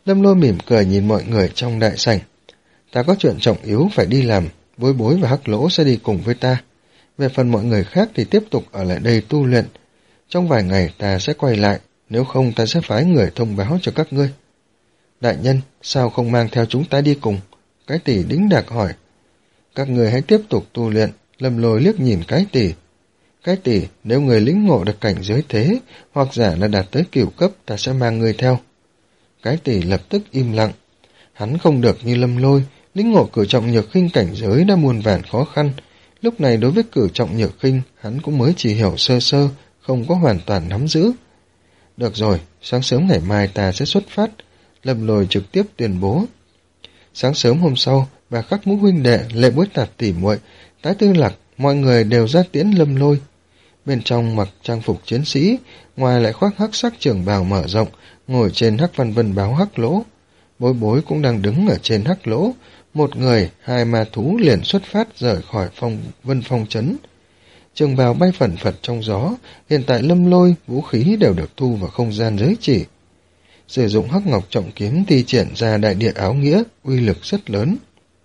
Lâm Lôi mỉm cười nhìn mọi người trong đại sảnh. Ta có chuyện trọng yếu phải đi làm, Bối Bối và Hắc Lỗ sẽ đi cùng với ta. Về phần mọi người khác thì tiếp tục ở lại đây tu luyện. Trong vài ngày ta sẽ quay lại, nếu không ta sẽ phái người thông báo cho các ngươi. Đại nhân, sao không mang theo chúng ta đi cùng? Cái Tỷ đĩnh đạc hỏi. Các người hãy tiếp tục tu luyện. Lâm Lôi liếc nhìn Cái Tỷ. Cái Tỷ, nếu người lĩnh ngộ được cảnh giới thế, hoặc giả là đạt tới cửu cấp, ta sẽ mang người theo. Cái Tỷ lập tức im lặng. Hắn không được như Lâm Lôi, lĩnh ngộ cửu trọng nhược khinh cảnh giới đã muôn vàn khó khăn. Lúc này đối với cửu trọng nhược khinh, hắn cũng mới chỉ hiểu sơ sơ, không có hoàn toàn nắm giữ. Được rồi, sáng sớm ngày mai ta sẽ xuất phát. Lâm Lôi trực tiếp tuyên bố. Sáng sớm hôm sau, bà Khắc Mũ huynh đệ, Lệ Bối Tạp tỷ muội, Tái Tư Lạc, mọi người đều ra tiễn Lâm Lôi. Bên trong mặc trang phục chiến sĩ, ngoài lại khoác hắc sắc trường bào mở rộng, ngồi trên hắc văn vân báo Hắc Lỗ. Bối Bối cũng đang đứng ở trên Hắc Lỗ, một người, hai ma thú liền xuất phát rời khỏi phong vân phong trấn. Trường bào bay phẩn phật trong gió, hiện tại Lâm Lôi, vũ khí đều được thu vào không gian giới chỉ. Sử dụng hắc ngọc trọng kiếm thi triển ra đại địa áo nghĩa, uy lực rất lớn.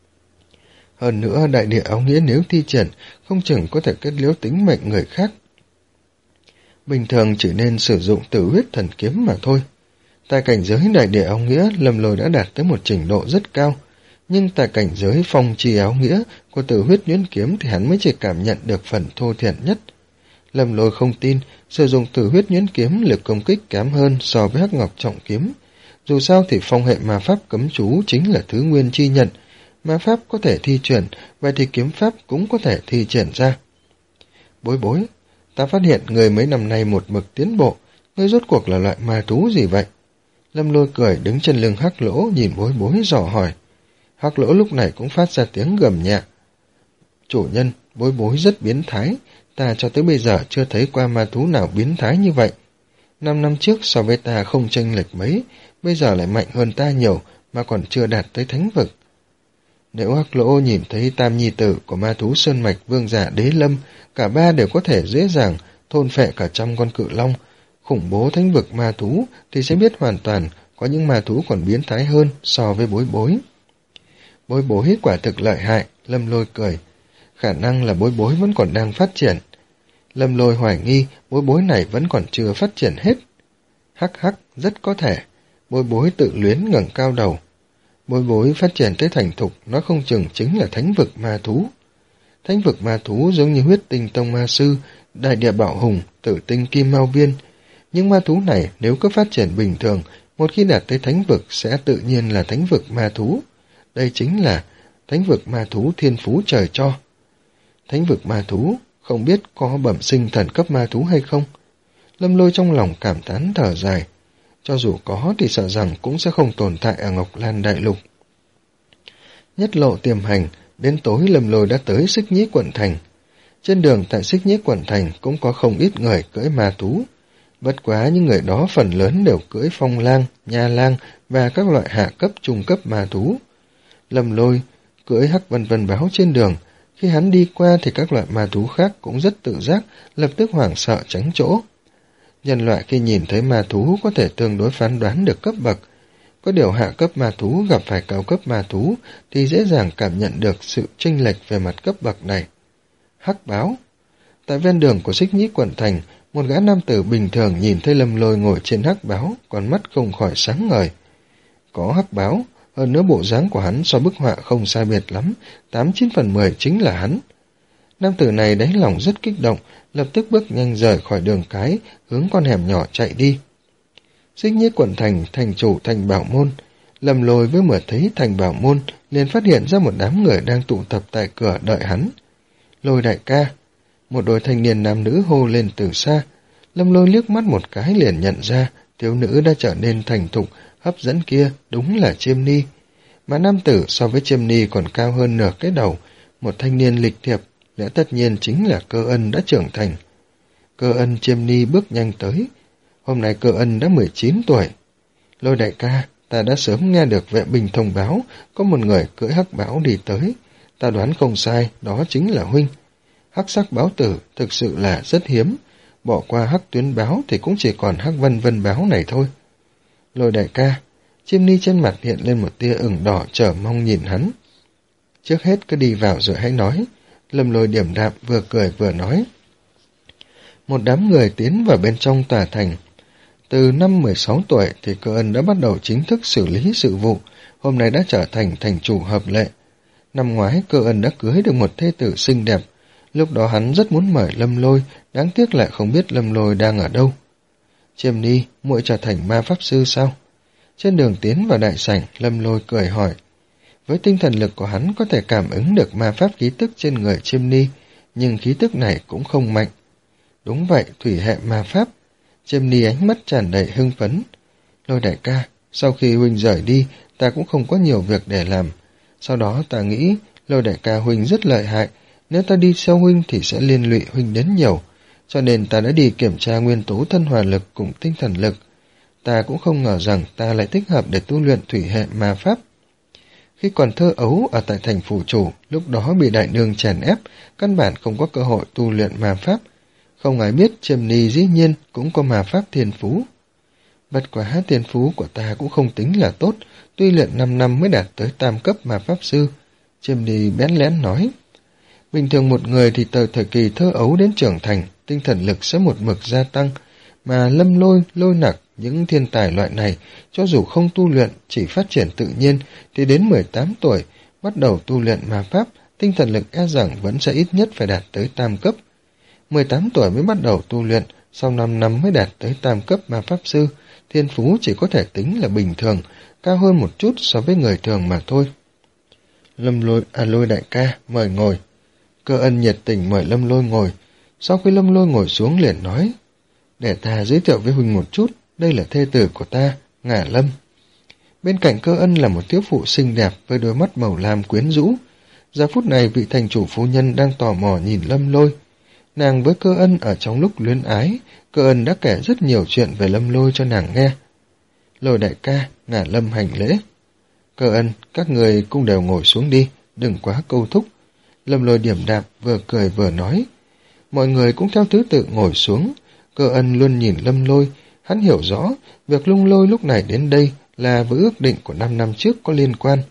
Hơn nữa, đại địa áo nghĩa nếu thi triển, không chừng có thể kết liễu tính mệnh người khác. Bình thường chỉ nên sử dụng tử huyết thần kiếm mà thôi. Tại cảnh giới đại địa áo nghĩa, Lâm Lôi đã đạt tới một trình độ rất cao, nhưng tại cảnh giới phong chi áo nghĩa của tử huyết nhuyễn kiếm thì hắn mới chỉ cảm nhận được phần thô thiển nhất. Lâm Lôi không tin, sử dụng tử huyết nhuyễn kiếm lực công kích kém hơn so với hắc ngọc trọng kiếm. Dù sao thì phong hệ ma pháp cấm chú chính là thứ nguyên chi nhận, ma pháp có thể thi chuyển, vậy thì kiếm pháp cũng có thể thi triển ra. Bối Bối, ta phát hiện người mấy năm nay một mực tiến bộ, ngươi rốt cuộc là loại ma thú gì vậy? Lâm Lôi cười đứng trên lưng Hắc Lỗ nhìn Bối Bối dò hỏi. Hắc Lỗ lúc này cũng phát ra tiếng gầm nhẹ. Chủ nhân, Bối Bối rất biến thái, ta cho tới bây giờ chưa thấy qua ma thú nào biến thái như vậy. Năm năm trước so với ta không chênh lệch mấy, bây giờ lại mạnh hơn ta nhiều mà còn chưa đạt tới thánh vực. Nếu Hắc Lỗ nhìn thấy tam nhi tử của ma thú sơn mạch vương giả Đế Lâm, cả ba đều có thể dễ dàng thôn phệ cả trăm con cự long, khủng bố thánh vực ma thú thì sẽ biết hoàn toàn có những ma thú còn biến thái hơn so với Bối Bối. Bối Bối quả thực lợi hại, Lâm Lôi cười. Khả năng là Bối Bối vẫn còn đang phát triển. Lâm Lôi hoài nghi Bối Bối này vẫn còn chưa phát triển hết. Hắc hắc, rất có thể. Bối Bối tự luyến ngẩng cao đầu. Bối Bối phát triển tới thành thục, nó không chừng chính là thánh vực ma thú. Thánh vực ma thú giống như huyết tinh tông ma sư, đại địa bạo hùng, tử tinh kim mao biên. Nhưng ma thú này nếu cứ phát triển bình thường, một khi đạt tới thánh vực sẽ tự nhiên là thánh vực ma thú. Đây chính là thánh vực ma thú thiên phú trời cho. Thánh vực ma thú, không biết có bẩm sinh thần cấp ma thú hay không? Lâm Lôi trong lòng cảm thán thở dài. Cho dù có thì sợ rằng cũng sẽ không tồn tại ở Ngọc Lan Đại Lục. Nhất lộ tiềm hành, đến tối Lâm Lôi đã tới Xích Nhĩ quận thành. Trên đường tại Xích Nhĩ quận thành cũng có không ít người cưỡi ma thú. Bất quá những người đó phần lớn đều cưỡi phong lang, nha lang và các loại hạ cấp trung cấp ma thú. Lâm Lôi cưỡi hắc vân vân báo trên đường, khi hắn đi qua thì các loại ma thú khác cũng rất tự giác, lập tức hoảng sợ tránh chỗ. Nhân loại khi nhìn thấy ma thú có thể tương đối phán đoán được cấp bậc. Có điều hạ cấp ma thú gặp phải cao cấp ma thú thì dễ dàng cảm nhận được sự chênh lệch về mặt cấp bậc này. Hắc báo. Tại ven đường của Xích Nhĩ quận thành, một gã nam tử bình thường nhìn thấy Lâm Lôi ngồi trên hắc báo, con mắt không khỏi sáng ngời. Có hắc báo, hơn nữa bộ dáng của hắn so bức họa không sai biệt lắm, tám chín phần mười chính là hắn. Nam tử này đáy lòng rất kích động, lập tức bước nhanh rời khỏi đường cái, hướng con hẻm nhỏ chạy đi. Xích Nhĩ quận thành, thành chủ thành Bảo Môn. Lâm Lôi vừa mới thấy thành Bảo Môn, liền phát hiện ra một đám người đang tụ tập tại cửa đợi hắn. Lôi đại ca. Một đôi thanh niên nam nữ hô lên từ xa. Lâm Lôi liếc mắt một cái liền nhận ra, thiếu nữ đã trở nên thành thục, hấp dẫn kia đúng là Chiêm Ni. Mà nam tử so với Chiêm Ni còn cao hơn nửa cái đầu, một thanh niên lịch thiệp, lẽ tất nhiên chính là Cơ Ân đã trưởng thành. Cơ Ân Chiêm Ni bước nhanh tới. Hôm nay Cơ Ân đã mười chín tuổi. Lôi đại ca, ta đã sớm nghe được vệ binh thông báo, có một người cưỡi hắc báo đi tới. Ta đoán không sai, đó chính là huynh. Hắc sắc báo tử thực sự là rất hiếm, bỏ qua hắc tuyến báo thì cũng chỉ còn hắc vân vân báo này thôi. Lôi đại ca, Chiêm Ni trên mặt hiện lên một tia ửng đỏ chờ mong nhìn hắn. Trước hết cứ đi vào rồi hãy nói. Lâm Lôi điềm đạm vừa cười vừa nói. Một đám người tiến vào bên trong tòa thành. Từ năm mười sáu tuổi thì Cơ Ân đã bắt đầu chính thức xử lý sự vụ, hôm nay đã trở thành thành chủ hợp lệ. Năm ngoái Cơ Ân đã cưới được một thê tử xinh đẹp, lúc đó hắn rất muốn mời Lâm Lôi, đáng tiếc lại không biết Lâm Lôi đang ở đâu. Chiêm Ni, muội trở thành ma pháp sư sao? Trên đường tiến vào đại sảnh, Lâm Lôi cười hỏi. Với tinh thần lực của hắn có thể cảm ứng được ma pháp khí tức trên người Chiêm Ni, nhưng khí tức này cũng không mạnh. Đúng vậy, thủy hệ ma pháp. Chiêm Ni ánh mắt tràn đầy hưng phấn. Lôi đại ca, sau khi huynh rời đi, ta cũng không có nhiều việc để làm. Sau đó ta nghĩ, Lôi đại ca huynh rất lợi hại, nếu ta đi sau huynh thì sẽ liên lụy huynh đến nhiều, cho nên ta đã đi kiểm tra nguyên tố thân hỏa lực cùng tinh thần lực. Ta cũng không ngờ rằng ta lại thích hợp để tu luyện thủy hệ ma pháp. Khi còn thơ ấu ở tại thành phủ chủ, lúc đó bị đại nương chèn ép, căn bản không có cơ hội tu luyện ma pháp. Không ai biết Chiêm Ni dĩ nhiên cũng có ma pháp thiên phú. Bất quá thiên phú của ta cũng không tính là tốt, tuy luyện năm năm mới đạt tới tam cấp ma pháp sư. Chiêm Ni bén lén nói. Bình thường một người thì từ thời kỳ thơ ấu đến trưởng thành, tinh thần lực sẽ một mực gia tăng, mà Lâm Lôi, Lôi Nặc, những thiên tài loại này, cho dù không tu luyện, chỉ phát triển tự nhiên, thì đến mười tám tuổi, bắt đầu tu luyện ma pháp, tinh thần lực e rằng vẫn sẽ ít nhất phải đạt tới tam cấp. mười tám tuổi mới bắt đầu tu luyện, sau năm năm mới đạt tới tam cấp ma pháp sư, thiên phú chỉ có thể tính là bình thường, cao hơn một chút so với người thường mà thôi. Lâm Lôi, à Lôi đại ca, mời ngồi. Cơ Ân nhiệt tình mời Lâm Lôi ngồi. Sau khi Lâm Lôi ngồi xuống liền nói, để ta giới thiệu với huynh một chút, đây là thê tử của ta, Ngả Lâm. Bên cạnh Cơ Ân là một thiếu phụ xinh đẹp với đôi mắt màu lam quyến rũ. Giờ phút này vị thành chủ phu nhân đang tò mò nhìn Lâm Lôi. Nàng với Cơ Ân ở trong lúc luyến ái, Cơ Ân đã kể rất nhiều chuyện về Lâm Lôi cho nàng nghe. Lôi đại ca, Ngả Lâm hành lễ. Cơ Ân, các người cũng đều ngồi xuống đi, đừng quá câu thúc. Lâm Lôi điềm đạm vừa cười vừa nói. Mọi người cũng theo thứ tự ngồi xuống. Cơ Ân luôn nhìn Lâm Lôi, hắn hiểu rõ việc Lung Lôi lúc này đến đây là với ước định của năm năm trước có liên quan.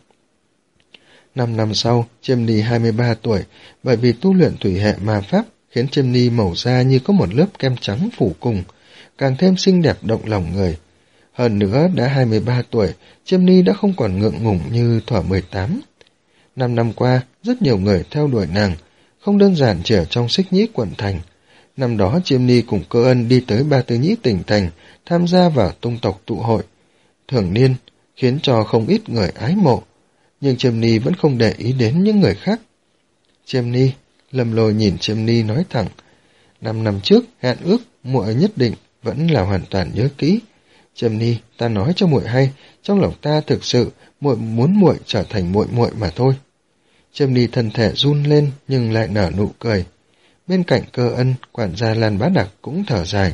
Năm năm sau, Chiêm Ni hai mươi ba tuổi, bởi vì tu luyện thủy hệ ma pháp khiến Chiêm Ni màu da như có một lớp kem trắng phủ cùng, càng thêm xinh đẹp động lòng người. Hơn nữa, đã hai mươi ba tuổi, Chiêm Ni đã không còn ngượng ngùng như thuở mười tám. Năm năm qua, rất nhiều người theo đuổi nàng, không đơn giản chỉ ở trong Xích Nhĩ quận thành. Năm đó Chiêm Ni cùng Cơ Ân đi tới Ba Tư Nhĩ tỉnh thành, tham gia vào tung tộc tụ hội. Thường niên, khiến cho không ít người ái mộ, nhưng Chiêm Ni vẫn không để ý đến những người khác. Chiêm Ni, Lâm Lôi nhìn Chiêm Ni nói thẳng, năm năm trước hẹn ước muội nhất định vẫn là hoàn toàn nhớ kỹ. Chiêm Ni, ta nói cho muội hay, trong lòng ta thực sự muội muốn muội trở thành muội muội mà thôi. Chiêm Ni thân thể run lên nhưng lại nở nụ cười. Bên cạnh Cơ Ân, quản gia Lan Bá Đặc cũng thở dài.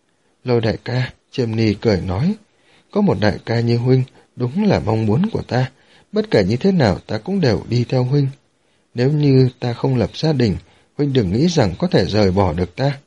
Lôi đại ca, Chiêm Ni cười nói, có một đại ca như huynh đúng là mong muốn của ta, bất kể như thế nào ta cũng đều đi theo huynh. Nếu như ta không lập gia đình, huynh đừng nghĩ rằng có thể rời bỏ được ta.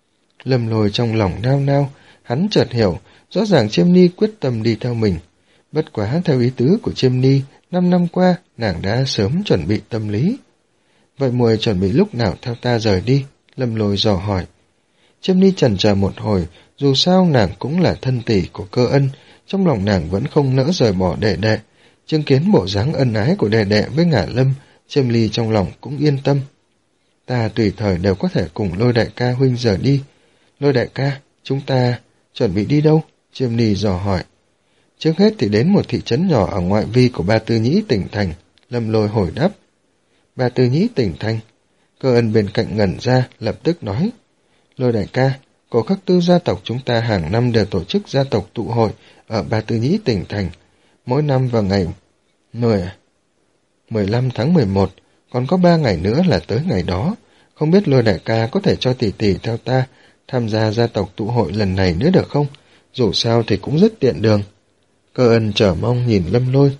Lâm Lôi trong lòng nao nao, hắn chợt hiểu, rõ ràng Chiêm Ni quyết tâm đi theo mình. Bất quá theo ý tứ của Chiêm Ni, năm năm qua nàng đã sớm chuẩn bị tâm lý. Vậy muội chuẩn bị lúc nào theo ta rời đi? Lâm Lôi dò hỏi. Chiêm Ni chần chờ một hồi, dù sao nàng cũng là thân tỷ của Cơ Ân, trong lòng nàng vẫn không nỡ rời bỏ đệ đệ. Chứng kiến bộ dáng ân ái của đệ đệ với Ngả Lâm, Chiêm Ni trong lòng cũng yên tâm. Ta tùy thời đều có thể cùng Lôi đại ca huynh rời đi. Lôi đại ca, chúng ta chuẩn bị đi đâu? Chiêm Ni dò hỏi. Trước hết thì đến một thị trấn nhỏ ở ngoại vi của Ba Tư Nhĩ tỉnh thành, Lâm Lôi hồi đáp. Ba Tư Nhĩ tỉnh thành. Cơ Ân bên cạnh ngẩn ra, lập tức nói. Lôi đại ca, cổ khắc tư gia tộc chúng ta hàng năm đều tổ chức gia tộc tụ hội ở Ba Tư Nhĩ tỉnh thành. Mỗi năm vào ngày mười, mười lăm tháng mười một, còn có ba ngày nữa là tới ngày đó. Không biết Lôi đại ca có thể cho tỷ tỷ theo ta tham gia gia tộc tụ hội lần này nữa được không? Dù sao thì cũng rất tiện đường. Cơ Ân chờ mong nhìn Lâm Lôi.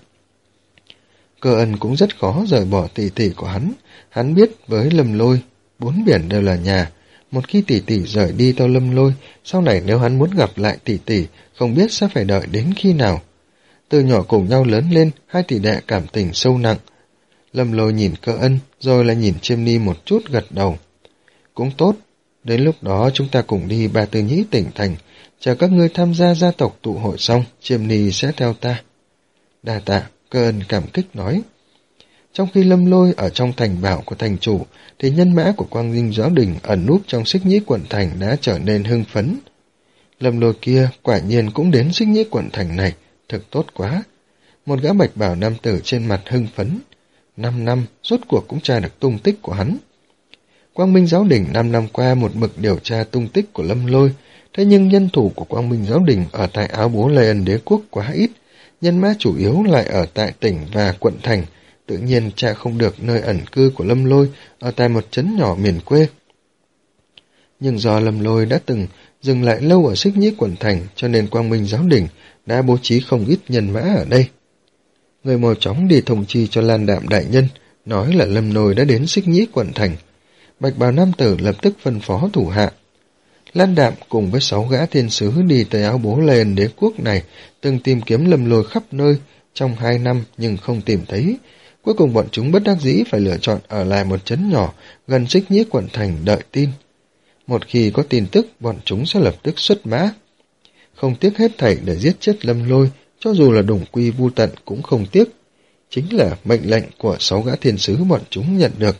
Cơ Ân cũng rất khó rời bỏ tỷ tỷ của hắn. Hắn biết với Lâm Lôi, bốn biển đều là nhà. Một khi tỷ tỷ rời đi theo Lâm Lôi, sau này nếu hắn muốn gặp lại tỷ tỷ, không biết sẽ phải đợi đến khi nào. Từ nhỏ cùng nhau lớn lên, hai tỷ đệ cảm tình sâu nặng. Lâm Lôi nhìn Cơ Ân, rồi lại nhìn Chiêm Ni một chút gật đầu. Cũng tốt, đến lúc đó chúng ta cùng đi Ba Tư Nhĩ tỉnh thành, chờ các ngươi tham gia gia tộc tụ hội xong, Chiêm Ni sẽ theo ta. Đa tạ, Cơ Ân cảm kích nói. Trong khi Lâm Lôi ở trong thành bảo của thành chủ, thì nhân mã của Quang Minh Giáo Đình ẩn núp trong Xích Nhĩ quận thành đã trở nên hưng phấn. Lâm Lôi kia quả nhiên cũng đến Xích Nhĩ quận thành này, thật tốt quá. Một gã bạch bào nam tử trên mặt hưng phấn. Năm năm, rốt cuộc cũng tra được tung tích của hắn. Quang Minh Giáo Đình năm năm qua một mực điều tra tung tích của Lâm Lôi, thế nhưng nhân thủ của Quang Minh Giáo Đình ở tại Áo Bố Lê Ân Đế Quốc quá ít, nhân mã chủ yếu lại ở tại tỉnh và quận thành, tự nhiên tra không được nơi ẩn cư của Lâm Lôi ở tại một trấn nhỏ miền quê. Nhưng do Lâm Lôi đã từng dừng lại lâu ở Xích Nhĩ quận thành, cho nên Quang Minh Giáo Đình đã bố trí không ít nhân mã ở đây. Người mau chóng đi thông chi cho Lan Đạm đại nhân, nói là Lâm Lôi đã đến Xích Nhĩ quận thành. Bạch bào nam tử lập tức phân phó thủ hạ. Lan Đạm cùng với sáu gã thiên sứ đi tới Áo Bố Lê Ân Đế Quốc này, từng tìm kiếm Lâm Lôi khắp nơi trong hai năm nhưng không tìm thấy. Cuối cùng bọn chúng bất đắc dĩ phải lựa chọn ở lại một trấn nhỏ gần Xích Nhĩ quận thành đợi tin. Một khi có tin tức, bọn chúng sẽ lập tức xuất mã. Không tiếc hết thảy để giết chết Lâm Lôi, cho dù là đồng quy vu tận cũng không tiếc. Chính là mệnh lệnh của sáu gã thiên sứ bọn chúng nhận được.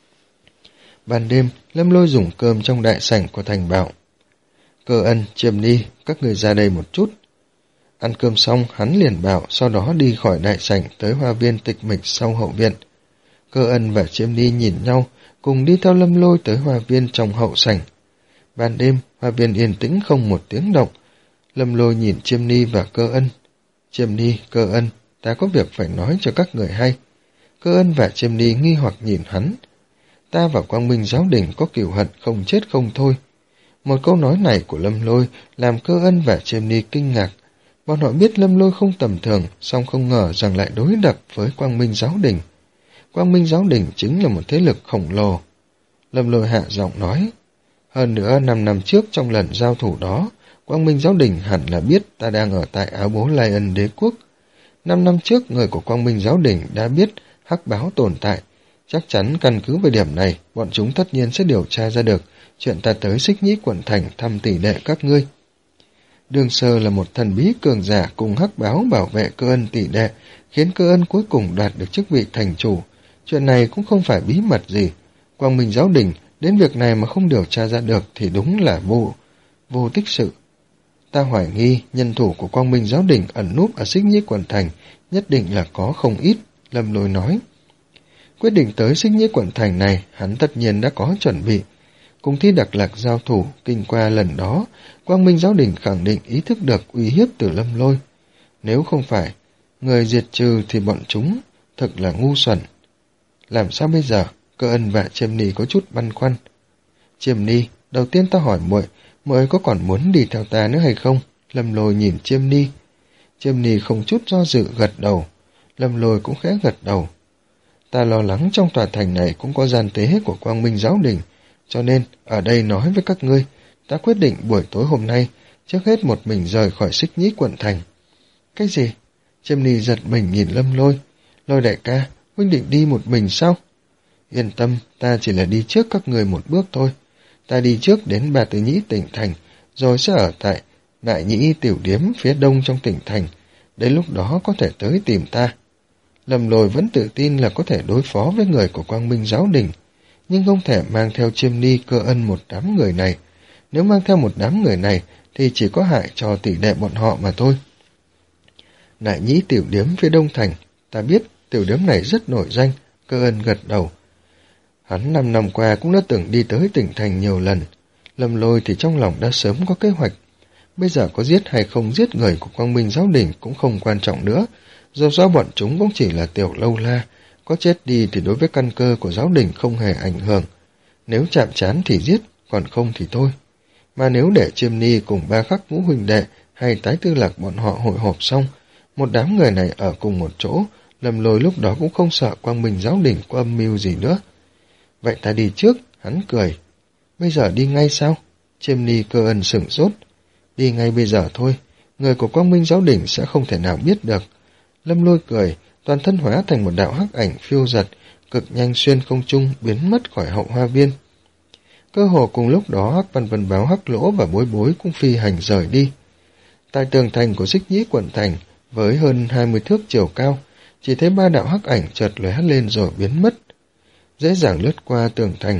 Ban đêm, Lâm Lôi dùng cơm trong đại sảnh của thành bảo. Cơ Ân, Chiêm Ni, các người ra đây một chút. Ăn cơm xong, hắn liền bảo, sau đó đi khỏi đại sảnh tới hoa viên tịch mịch sau hậu viện. Cơ Ân và Chiêm Ni nhìn nhau, cùng đi theo Lâm Lôi tới hoa viên trong hậu sảnh. Ban đêm, hoa viên yên tĩnh không một tiếng động. Lâm Lôi nhìn Chiêm Ni và Cơ Ân. Chiêm Ni, Cơ Ân, ta có việc phải nói cho các người hay. Cơ Ân và Chiêm Ni nghi hoặc nhìn hắn. Ta và Quang Minh Giáo Đình có cừu hận không chết không thôi. Một câu nói này của Lâm Lôi làm Cơ Ân và Chiêm Ni kinh ngạc. Bọn họ biết Lâm Lôi không tầm thường, song không ngờ rằng lại đối đập với Quang Minh Giáo Đình. Quang Minh Giáo Đình chính là một thế lực khổng lồ. Lâm Lôi hạ giọng nói. Hơn nữa, năm năm trước trong lần giao thủ đó, Quang Minh Giáo Đình hẳn là biết ta đang ở tại Áo Bố Lai Ân Đế Quốc. Năm năm trước, người của Quang Minh Giáo Đình đã biết hắc báo tồn tại. Chắc chắn căn cứ về điểm này, bọn chúng tất nhiên sẽ điều tra ra được chuyện ta tới Xích Nhĩ quận thành thăm tỷ đệ các ngươi. Đường Sơ là một thần bí cường giả cùng hắc báo bảo vệ Cơ Ân tỷ đệ, khiến Cơ Ân cuối cùng đạt được chức vị thành chủ. Chuyện này cũng không phải bí mật gì. Quang Minh Giáo Đình đến việc này mà không điều tra ra được thì đúng là vô, vô tích sự. Ta hoài nghi nhân thủ của Quang Minh Giáo Đình ẩn núp ở Xích Nhĩ quận thành nhất định là có không ít, Lâm Lôi nói. Quyết định tới Xích Nhĩ quận thành này, hắn tất nhiên đã có chuẩn bị. Cùng Thi Đặc Lạc giao thủ, kinh qua lần đó, Quang Minh Giáo Đình khẳng định ý thức được uy hiếp từ Lâm Lôi. Nếu không phải người diệt trừ thì bọn chúng thật là ngu xuẩn. Làm sao bây giờ? Cơ Ân và Chiêm Ni có chút băn khoăn. Chiêm Ni, đầu tiên ta hỏi muội, muội có còn muốn đi theo ta nữa hay không? Lâm Lôi nhìn Chiêm Ni. Chiêm Ni không chút do dự gật đầu. Lâm Lôi cũng khẽ gật đầu. Ta lo lắng trong tòa thành này cũng có gian tế của Quang Minh Giáo Đình, cho nên ở đây nói với các ngươi, ta quyết định buổi tối hôm nay trước hết một mình rời khỏi Xích Nhĩ quận thành. Cái gì? Chiêm Ni giật mình nhìn Lâm Lôi. Lôi đại ca, huynh định đi một mình sao? Yên tâm, ta chỉ là đi trước các người một bước thôi. Ta đi trước đến Ba Tư Nhĩ tỉnh thành, rồi sẽ ở tại Đại Nhĩ tiểu điếm phía đông trong tỉnh thành. Đến lúc đó có thể tới tìm ta. Lâm Lôi vẫn tự tin là có thể đối phó với người của Quang Minh Giáo Đình, nhưng không thể mang theo Chiêm Ni, Cơ Ân một đám người này. Nếu mang theo một đám người này thì chỉ có hại cho tỷ đệ bọn họ mà thôi. Đại Nhĩ tiểu điếm phía đông thành, ta biết tiểu điếm này rất nổi danh. Cơ Ân gật đầu. Hắn năm năm qua cũng đã từng đi tới tỉnh thành nhiều lần. Lâm Lôi thì trong lòng đã sớm có kế hoạch. Bây giờ có giết hay không giết người của Quang Minh Giáo Đình cũng không quan trọng nữa. Dù sao bọn chúng cũng chỉ là tiểu lâu la, có chết đi thì đối với căn cơ của giáo đình không hề ảnh hưởng. Nếu chạm trán thì giết, còn không thì thôi. Mà nếu để Chiêm Ni cùng ba khắc ngũ huynh đệ hay tái tư lạc bọn họ hội họp xong, một đám người này ở cùng một chỗ, Lâm Lôi lúc đó cũng không sợ Quang Minh Giáo Đình có âm mưu gì nữa. Vậy ta đi trước, hắn cười. Bây giờ đi ngay sao? Chiêm Ni, Cơ Ân sửng sốt. Đi ngay bây giờ thôi, người của Quang Minh Giáo Đình sẽ không thể nào biết được. Lâm Lôi cười, toàn thân hóa thành một đạo hắc ảnh phiêu giật, cực nhanh xuyên không trung biến mất khỏi hậu hoa viên. Cơ hồ cùng lúc đó Hắc Văn Vân Báo, Hắc Lỗ và Bối Bối cũng phi hành rời đi. Tại tường thành của Xích Nhĩ quận thành, với hơn hai mươi thước chiều cao, chỉ thấy ba đạo hắc ảnh chợt lóe lên rồi biến mất, dễ dàng lướt qua tường thành.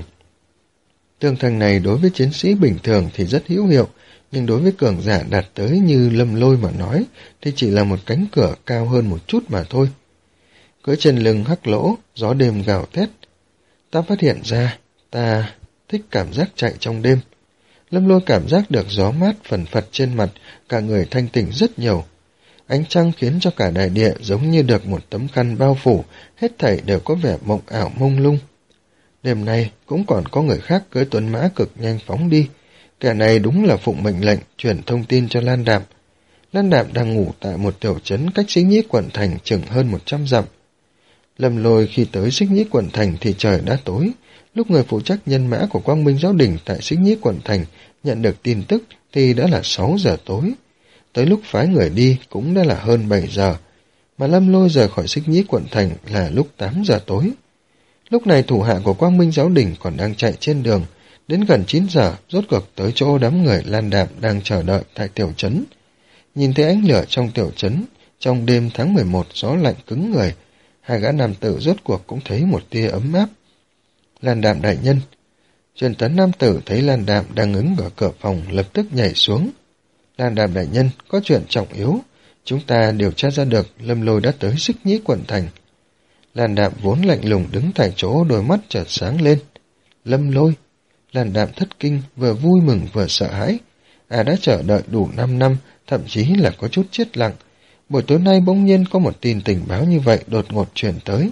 Tường thành này đối với chiến sĩ bình thường thì rất hữu hiệu, nhưng đối với cường giả đạt tới như Lâm Lôi mà nói thì chỉ là một cánh cửa cao hơn một chút mà thôi. Cưỡi trên lưng Hắc Lỗ, gió đêm gào thét. Ta phát hiện ra, ta thích cảm giác chạy trong đêm. Lâm Lôi cảm giác được gió mát phần phật trên mặt, cả người thanh tỉnh rất nhiều. Ánh trăng khiến cho cả đại địa giống như được một tấm khăn bao phủ, hết thảy đều có vẻ mộng ảo mông lung. Đêm nay cũng còn có người khác cưỡi tuấn mã cực nhanh phóng đi. Kẻ này đúng là phụng mệnh lệnh truyền thông tin cho Lan Đạm. Lan Đạm đang ngủ tại một tiểu trấn cách Xích Nhĩ quận thành chừng hơn một trăm dặm. Lâm Lôi khi tới Xích Nhĩ quận thành thì trời đã tối. Lúc người phụ trách nhân mã của Quang Minh Giáo Đình tại Xích Nhĩ quận thành nhận được tin tức thì đã là sáu giờ tối. Tới lúc phái người đi cũng đã là hơn bảy giờ, mà Lâm Lôi rời khỏi Xích Nhĩ quận thành là lúc tám giờ tối. Lúc này thủ hạ của Quang Minh Giáo Đình còn đang chạy trên đường, đến gần chín giờ rốt cuộc tới chỗ đám người Lan Đạm đang chờ đợi tại tiểu trấn. Nhìn thấy ánh lửa trong tiểu trấn, trong đêm tháng mười một gió lạnh cứng người, hai gã nam tử rốt cuộc cũng thấy một tia ấm áp. Lan Đạm đại nhân. Truyền tấn nam tử thấy Lan Đạm đang ứng ở cửa phòng lập tức nhảy xuống. Lan Đạm đại nhân, có chuyện trọng yếu. Chúng ta điều tra ra được Lâm Lôi đã tới Xích Nhĩ quận thành. Lan Đạm vốn lạnh lùng đứng tại chỗ, đôi mắt chợt sáng lên. Lâm Lôi. Lan Đạm thất kinh, vừa vui mừng vừa sợ hãi. À đã chờ đợi đủ năm năm, thậm chí là có chút chết lặng. Buổi tối nay bỗng nhiên có một tin tình báo như vậy đột ngột truyền tới.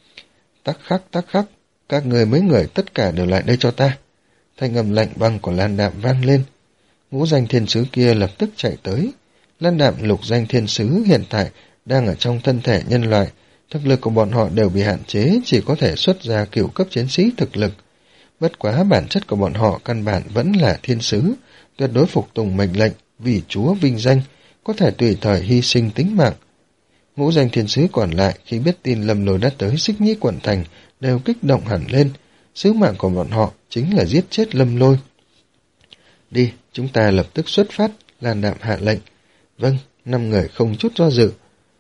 Tắc khắc tắc khắc, các người mấy người tất cả đều lại đây cho ta. Thanh âm lạnh băng của Lan Đạm vang lên. Ngũ danh thiên sứ kia lập tức chạy tới. Lan Đạm lục danh thiên sứ hiện tại đang ở trong thân thể nhân loại. Thực lực của bọn họ đều bị hạn chế, chỉ có thể xuất ra cửu cấp chiến sĩ thực lực. Bất quá bản chất của bọn họ căn bản vẫn là thiên sứ, tuyệt đối phục tùng mệnh lệnh, vì chúa vinh danh, có thể tùy thời hy sinh tính mạng. Ngũ danh thiên sứ còn lại khi biết tin Lâm Lôi đã tới Xích Nhĩ quận thành đều kích động hẳn lên. Sứ mạng của bọn họ chính là giết chết Lâm Lôi. Đi, chúng ta lập tức xuất phát, Lan Đạm hạ lệnh. Vâng, năm người không chút do dự.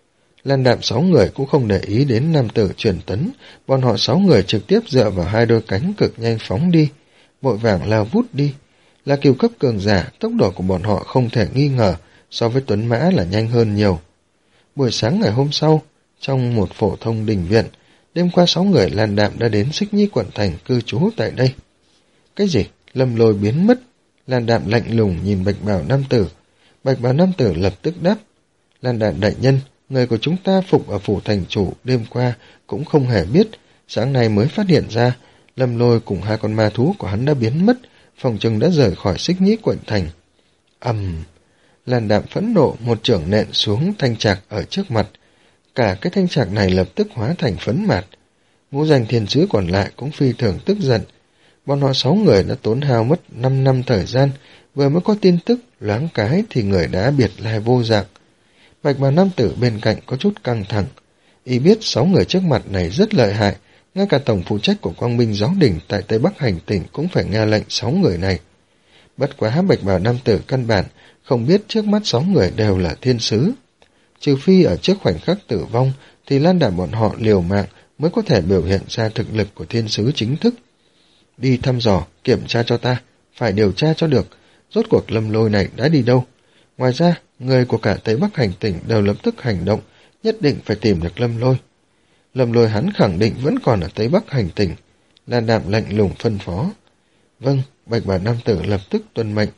Lan Đạm sáu người cũng không để ý đến nam tử truyền tấn, bọn họ sáu người trực tiếp dựa vào hai đôi cánh cực nhanh phóng đi, vội vàng lao vút đi. Là cửu cấp cường giả, tốc độ của bọn họ không thể nghi ngờ, so với tuấn mã là nhanh hơn nhiều. Buổi sáng ngày hôm sau, trong một phổ thông đình viện, đêm qua sáu người Lan Đạm đã đến Xích Nhĩ quận thành cư trú tại đây. Cái gì? Lâm Lôi biến mất? Lan Đạm lạnh lùng nhìn Bạch Bào nam tử. Bạch Bào nam tử lập tức đáp. Lan Đạm đại nhân, người của chúng ta phục ở phủ thành chủ đêm qua cũng không hề biết, sáng nay mới phát hiện ra Lâm Lôi cùng hai con ma thú của hắn đã biến mất, phòng chừng đã rời khỏi Xích Nhĩ quận thành. Ầm! Um, Lan Đạm phẫn nộ một chưởng nện xuống thanh trạc ở trước mặt. Cả cái thanh trạc này lập tức hóa thành phấn mạt. Ngũ danh thiên sứ còn lại cũng phi thường tức giận. Bọn họ sáu người đã tốn hao mất năm năm thời gian, vừa mới có tin tức, loáng cái thì người đã biệt lai vô dạng. Bạch Bào nam tử bên cạnh có chút căng thẳng. Y biết sáu người trước mặt này rất lợi hại, ngay cả tổng phụ trách của Quang Minh Giáo Đình tại Tây Bắc hành tỉnh cũng phải nghe lệnh sáu người này. Bất quá Bạch Bào nam tử căn bản không biết trước mắt sáu người đều là thiên sứ. Trừ phi ở trước khoảnh khắc tử vong thì Lan Đạm bọn họ liều mạng mới có thể biểu hiện ra thực lực của thiên sứ chính thức. Đi thăm dò, kiểm tra cho ta, phải điều tra cho được, rốt cuộc Lâm Lôi này đã đi đâu. Ngoài ra, người của cả Tây Bắc hành tỉnh đều lập tức hành động, nhất định phải tìm được Lâm Lôi. Lâm Lôi hắn khẳng định vẫn còn ở Tây Bắc hành tỉnh. Lan Đạm lạnh lùng phân phó. Vâng, Bạch Bào nam tử lập tức tuân mệnh.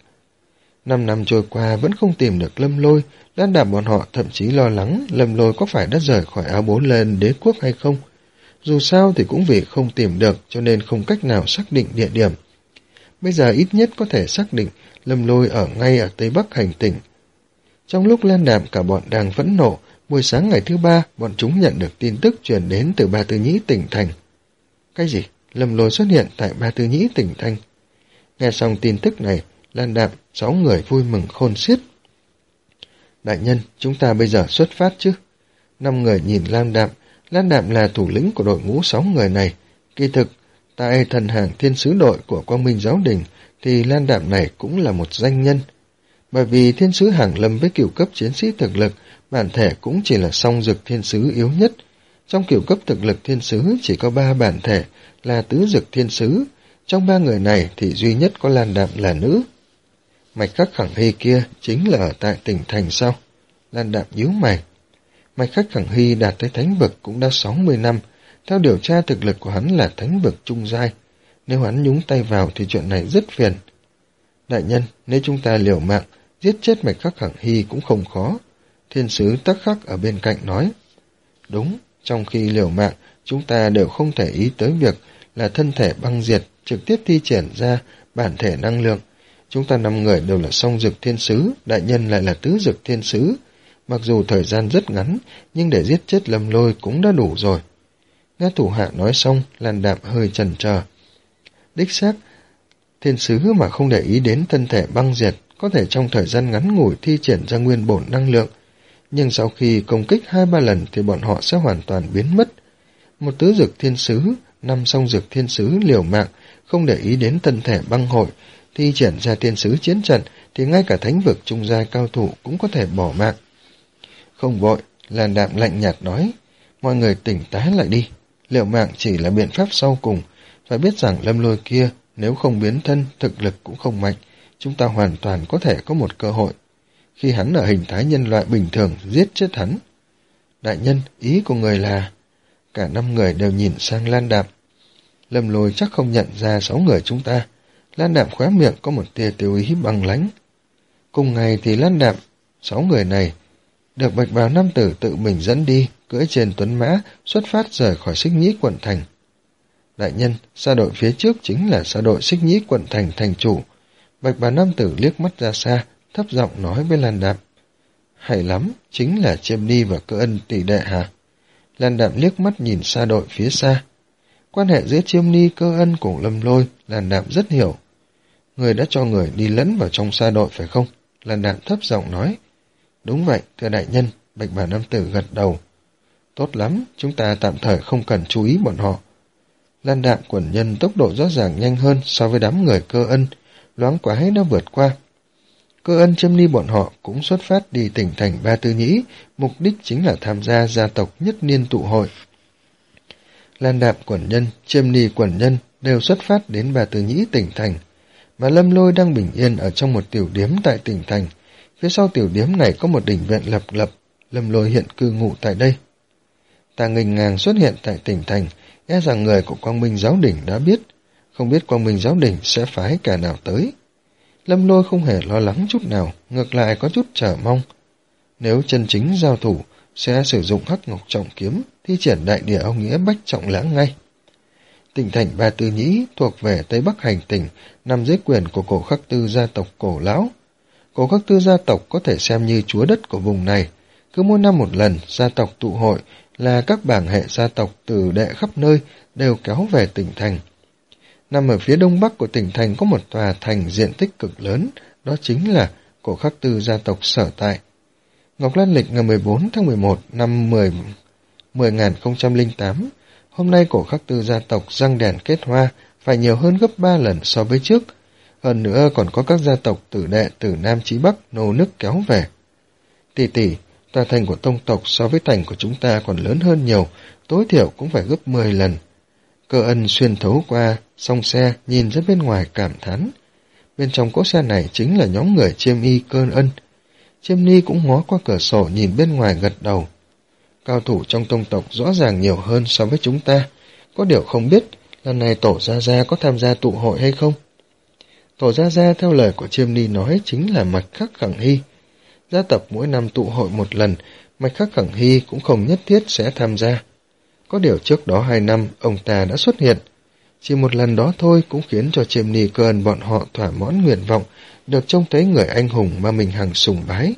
Năm năm trôi qua vẫn không tìm được Lâm Lôi, Lan Đạm bọn họ thậm chí lo lắng Lâm Lôi có phải đã rời khỏi áo bốn lên đế quốc hay không. Dù sao thì cũng vì không tìm được cho nên không cách nào xác định địa điểm. Bây giờ ít nhất có thể xác định Lâm Lôi ở ngay ở Tây Bắc hành tỉnh. Trong lúc Lan Đạm cả bọn đang phẫn nộ, buổi sáng ngày thứ ba bọn chúng nhận được tin tức truyền đến từ Ba Tư Nhĩ tỉnh thành. Cái gì? Lâm Lôi xuất hiện tại Ba Tư Nhĩ tỉnh thành. Nghe xong tin tức này, Lan Đạm sáu người vui mừng khôn xiết. Đại nhân, chúng ta bây giờ xuất phát chứ? Năm người nhìn Lan Đạm. Lan Đạm là thủ lĩnh của đội ngũ sáu người này. Kỳ thực, tại thần hàng thiên sứ đội của Quang Minh Giáo Đình thì Lan Đạm này cũng là một danh nhân. Bởi vì thiên sứ hàng lâm với cửu cấp chiến sĩ thực lực, bản thể cũng chỉ là song dực thiên sứ yếu nhất. Trong cửu cấp thực lực thiên sứ chỉ có ba bản thể là tứ dực thiên sứ. Trong ba người này thì duy nhất có Lan Đạm là nữ. Mạch Khắc Khẳng Hy kia chính là ở tại tỉnh thành sao? Lan Đạm nhíu mày. Mạch Khắc Khẳng Hy đạt tới thánh vực cũng đã sáu mươi năm. Theo điều tra thực lực của hắn là thánh vực trung giai. Nếu hắn nhúng tay vào thì chuyện này rất phiền. Đại nhân, nếu chúng ta liều mạng, giết chết Mạch Khắc Khẳng Hy cũng không khó. Thiên sứ Tắc Khắc ở bên cạnh nói. Đúng, trong khi liều mạng, chúng ta đều không thể ý tới việc là thân thể băng diệt, trực tiếp thi triển ra bản thể năng lượng. Chúng ta năm người đều là song dực thiên sứ, đại nhân lại là tứ dực thiên sứ. Mặc dù thời gian rất ngắn, nhưng để giết chết Lâm Lôi cũng đã đủ rồi. Nghe thủ hạ nói xong, Lan Đạm hơi chần chờ. Đích xác, thiên sứ mà không để ý đến thân thể băng diệt, có thể trong thời gian ngắn ngủi thi triển ra nguyên bổn năng lượng. Nhưng sau khi công kích hai ba lần thì bọn họ sẽ hoàn toàn biến mất. Một tứ dực thiên sứ, năm song dực thiên sứ liều mạng, không để ý đến thân thể băng hội, thi triển ra thiên sứ chiến trận thì ngay cả thánh vực trung giai cao thủ cũng có thể bỏ mạng. Không vội, Lan Đạm lạnh nhạt nói, mọi người tỉnh táo lại đi, liều mạng chỉ là biện pháp sau cùng, phải biết rằng Lâm Lôi kia nếu không biến thân, thực lực cũng không mạnh, chúng ta hoàn toàn có thể có một cơ hội. Khi hắn ở hình thái nhân loại bình thường, giết chết hắn. Đại nhân, ý của người là... Cả năm người đều nhìn sang Lan Đạm. Lâm Lôi chắc không nhận ra sáu người chúng ta. Lan Đạm khóe miệng có một tia tiêu ý băng lãnh. Cùng ngày thì Lan Đạm, sáu người này, được Bạch Bào nam tử tự mình dẫn đi, cưỡi trên tuấn mã, xuất phát rời khỏi Xích Nhĩ quận thành. Đại nhân, xa đội phía trước chính là xa đội Xích Nhĩ quận thành thành chủ. Bạch Bào nam tử liếc mắt ra xa, thấp giọng nói với Lan Đạm. Hay lắm, chính là Chiêm Ni và Cơ Ân tỷ đệ hả? Lan Đạm liếc mắt nhìn xa đội phía xa. Quan hệ giữa Chiêm Ni, Cơ Ân cùng Lâm Lôi, Lan Đạm rất hiểu. Người đã cho người đi lẫn vào trong xa đội phải không? Lan Đạm thấp giọng nói. Đúng vậy, thưa đại nhân, Bạch Bào nam tử gật đầu. Tốt lắm, chúng ta tạm thời không cần chú ý bọn họ. Lan Đạm quần nhân tốc độ rõ ràng nhanh hơn so với đám người Cơ Ân, loáng quái đã vượt qua. Cơ Ân, Chiêm Ni bọn họ cũng xuất phát đi tỉnh thành Ba Tư Nhĩ, mục đích chính là tham gia gia tộc nhất niên tụ hội. Lan Đạm quần nhân, Chiêm Ni quần nhân đều xuất phát đến Ba Tư Nhĩ tỉnh thành, mà Lâm Lôi đang bình yên ở trong một tiểu điếm tại tỉnh thành. Phía sau tiểu điếm này có một đình viện lập lập, Lâm Lôi hiện cư ngụ tại đây. Ta nghênh ngang xuất hiện tại tỉnh thành, e rằng người của Quang Minh Giáo Đình đã biết, không biết Quang Minh Giáo Đình sẽ phái kẻ nào tới. Lâm Lôi không hề lo lắng chút nào, ngược lại có chút chờ mong. Nếu chân chính giao thủ, sẽ sử dụng Hắc Ngọc Trọng Kiếm, thi triển đại địa áo nghĩa bách trọng lãng ngay. Tỉnh thành Ba Tư Nhĩ thuộc về Tây Bắc hành tỉnh, nằm dưới quyền của Cổ Khắc Tư gia tộc Cổ Lão. Cổ Khắc Tư gia tộc có thể xem như chúa đất của vùng này. Cứ mỗi năm một lần, gia tộc tụ hội là các bảng hệ gia tộc từ đệ khắp nơi đều kéo về tỉnh thành. Nằm ở phía đông bắc của tỉnh thành có một tòa thành diện tích cực lớn, đó chính là Cổ Khắc Tư gia tộc sở tại. Ngọc Lan lịch ngày mười bốn tháng mười một năm mười nghìn không trăm lẻ tám, hôm nay Cổ Khắc Tư gia tộc răng đèn kết hoa phải nhiều hơn gấp ba lần so với trước. Hơn nữa còn có các gia tộc tử đệ từ Nam chí Bắc nô nức kéo về. Tỷ tỷ, tòa thành của tông tộc so với thành của chúng ta còn lớn hơn nhiều, tối thiểu cũng phải gấp mười lần. Cơ Ân xuyên thấu qua song xe nhìn ra bên ngoài cảm thán. Bên trong cỗ xe này chính là nhóm người Chiêm Y, Cơ Ân. Chiêm Ni cũng ngó qua cửa sổ nhìn bên ngoài gật đầu. Cao thủ trong tông tộc rõ ràng nhiều hơn so với chúng ta. Có điều không biết lần này Tổ Gia Gia có tham gia tụ hội hay không? Tổ Gia Gia theo lời của Chiêm Ni nói chính là Mạch Khắc Khẳng Hy. Gia tộc mỗi năm tụ hội một lần, Mạch Khắc Khẳng Hy cũng không nhất thiết sẽ tham gia. Có điều trước đó hai năm ông ta đã xuất hiện. Chỉ một lần đó thôi cũng khiến cho Chiêm Ni, Cơ Ân bọn họ thỏa mãn nguyện vọng, được trông thấy người anh hùng mà mình hằng sùng bái.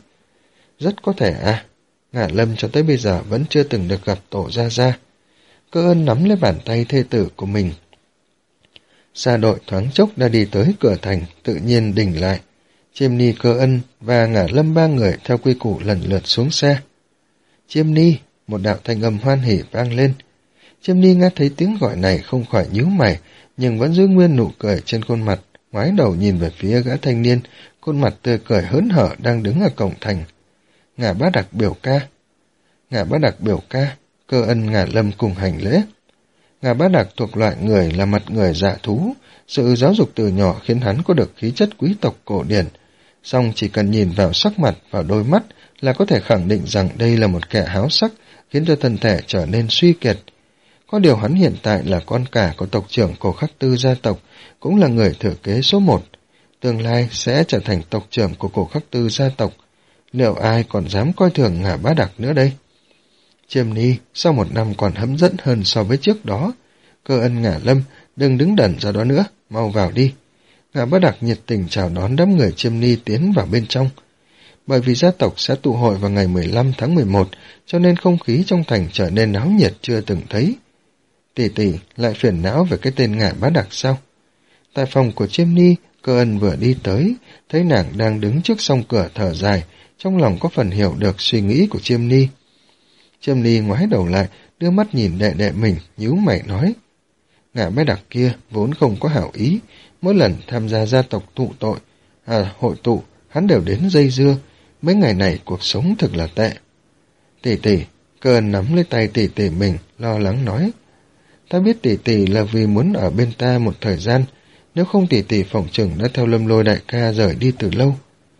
Rất có thể à, Ngả Lâm cho tới bây giờ vẫn chưa từng được gặp Tổ Gia Gia. Cơ Ân nắm lấy bàn tay thê tử của mình. Xa đội thoáng chốc đã đi tới cửa thành, tự nhiên đình lại. Chiêm Ni, Cơ Ân và Ngả Lâm ba người theo quy củ lần lượt xuống xe. Chiêm Ni, một đạo thanh âm hoan hỉ vang lên. Chiêm Ni nghe thấy tiếng gọi này không khỏi nhíu mày, nhưng vẫn giữ nguyên nụ cười trên khuôn mặt, ngoái đầu nhìn về phía gã thanh niên, khuôn mặt tươi cười hớn hở đang đứng ở cổng thành. Ngả Bá Đặc biểu ca. Ngả Bá Đặc biểu ca, Cơ Ân, Ngả Lâm cùng hành lễ. Ngả Bá Đặc thuộc loại người là mặt người dạ thú, sự giáo dục từ nhỏ khiến hắn có được khí chất quý tộc cổ điển, song chỉ cần nhìn vào sắc mặt, vào đôi mắt là có thể khẳng định rằng đây là một kẻ háo sắc, khiến cho thân thể trở nên suy kiệt. Có điều hắn hiện tại là con cả của tộc trưởng Cổ Khắc Tư gia tộc, cũng là người thừa kế số một, tương lai sẽ trở thành tộc trưởng của Cổ Khắc Tư gia tộc. Liệu ai còn dám coi thường Ngả Bá Đặc nữa đây? Chiêm Ni, sau một năm còn hấp dẫn hơn so với trước đó. Cơ Ân, Ngả Lâm, đừng đứng đẩn ra đó nữa, mau vào đi. Ngả Bá Đặc nhiệt tình chào đón đám người Chiêm Ni tiến vào bên trong. Bởi vì gia tộc sẽ tụ hội vào ngày mười lăm tháng mười một, cho nên không khí trong thành trở nên náo nhiệt chưa từng thấy. Tỷ tỷ lại phiền não về cái tên Ngả Bá Đặc sao? Tại phòng của Chiêm Ni, Cơ Ân vừa đi tới, thấy nàng đang đứng trước song cửa thở dài, trong lòng có phần hiểu được suy nghĩ của Chiêm Ni. Chiêm Ni ngoái đầu lại, đưa mắt nhìn đệ đệ mình, nhíu mày nói. Ngả Bá Đặc kia vốn không có hảo ý, mỗi lần tham gia gia tộc tụ tội, à hội tụ, hắn đều đến dây dưa, mấy ngày này cuộc sống thực là tệ. Tỷ tỷ, Cơ Ân nắm lấy tay tỷ tỷ mình, lo lắng nói. Ta biết tỷ tỷ là vì muốn ở bên ta một thời gian, nếu không tỷ tỷ phỏng chừng đã theo Lâm Lôi đại ca rời đi từ lâu.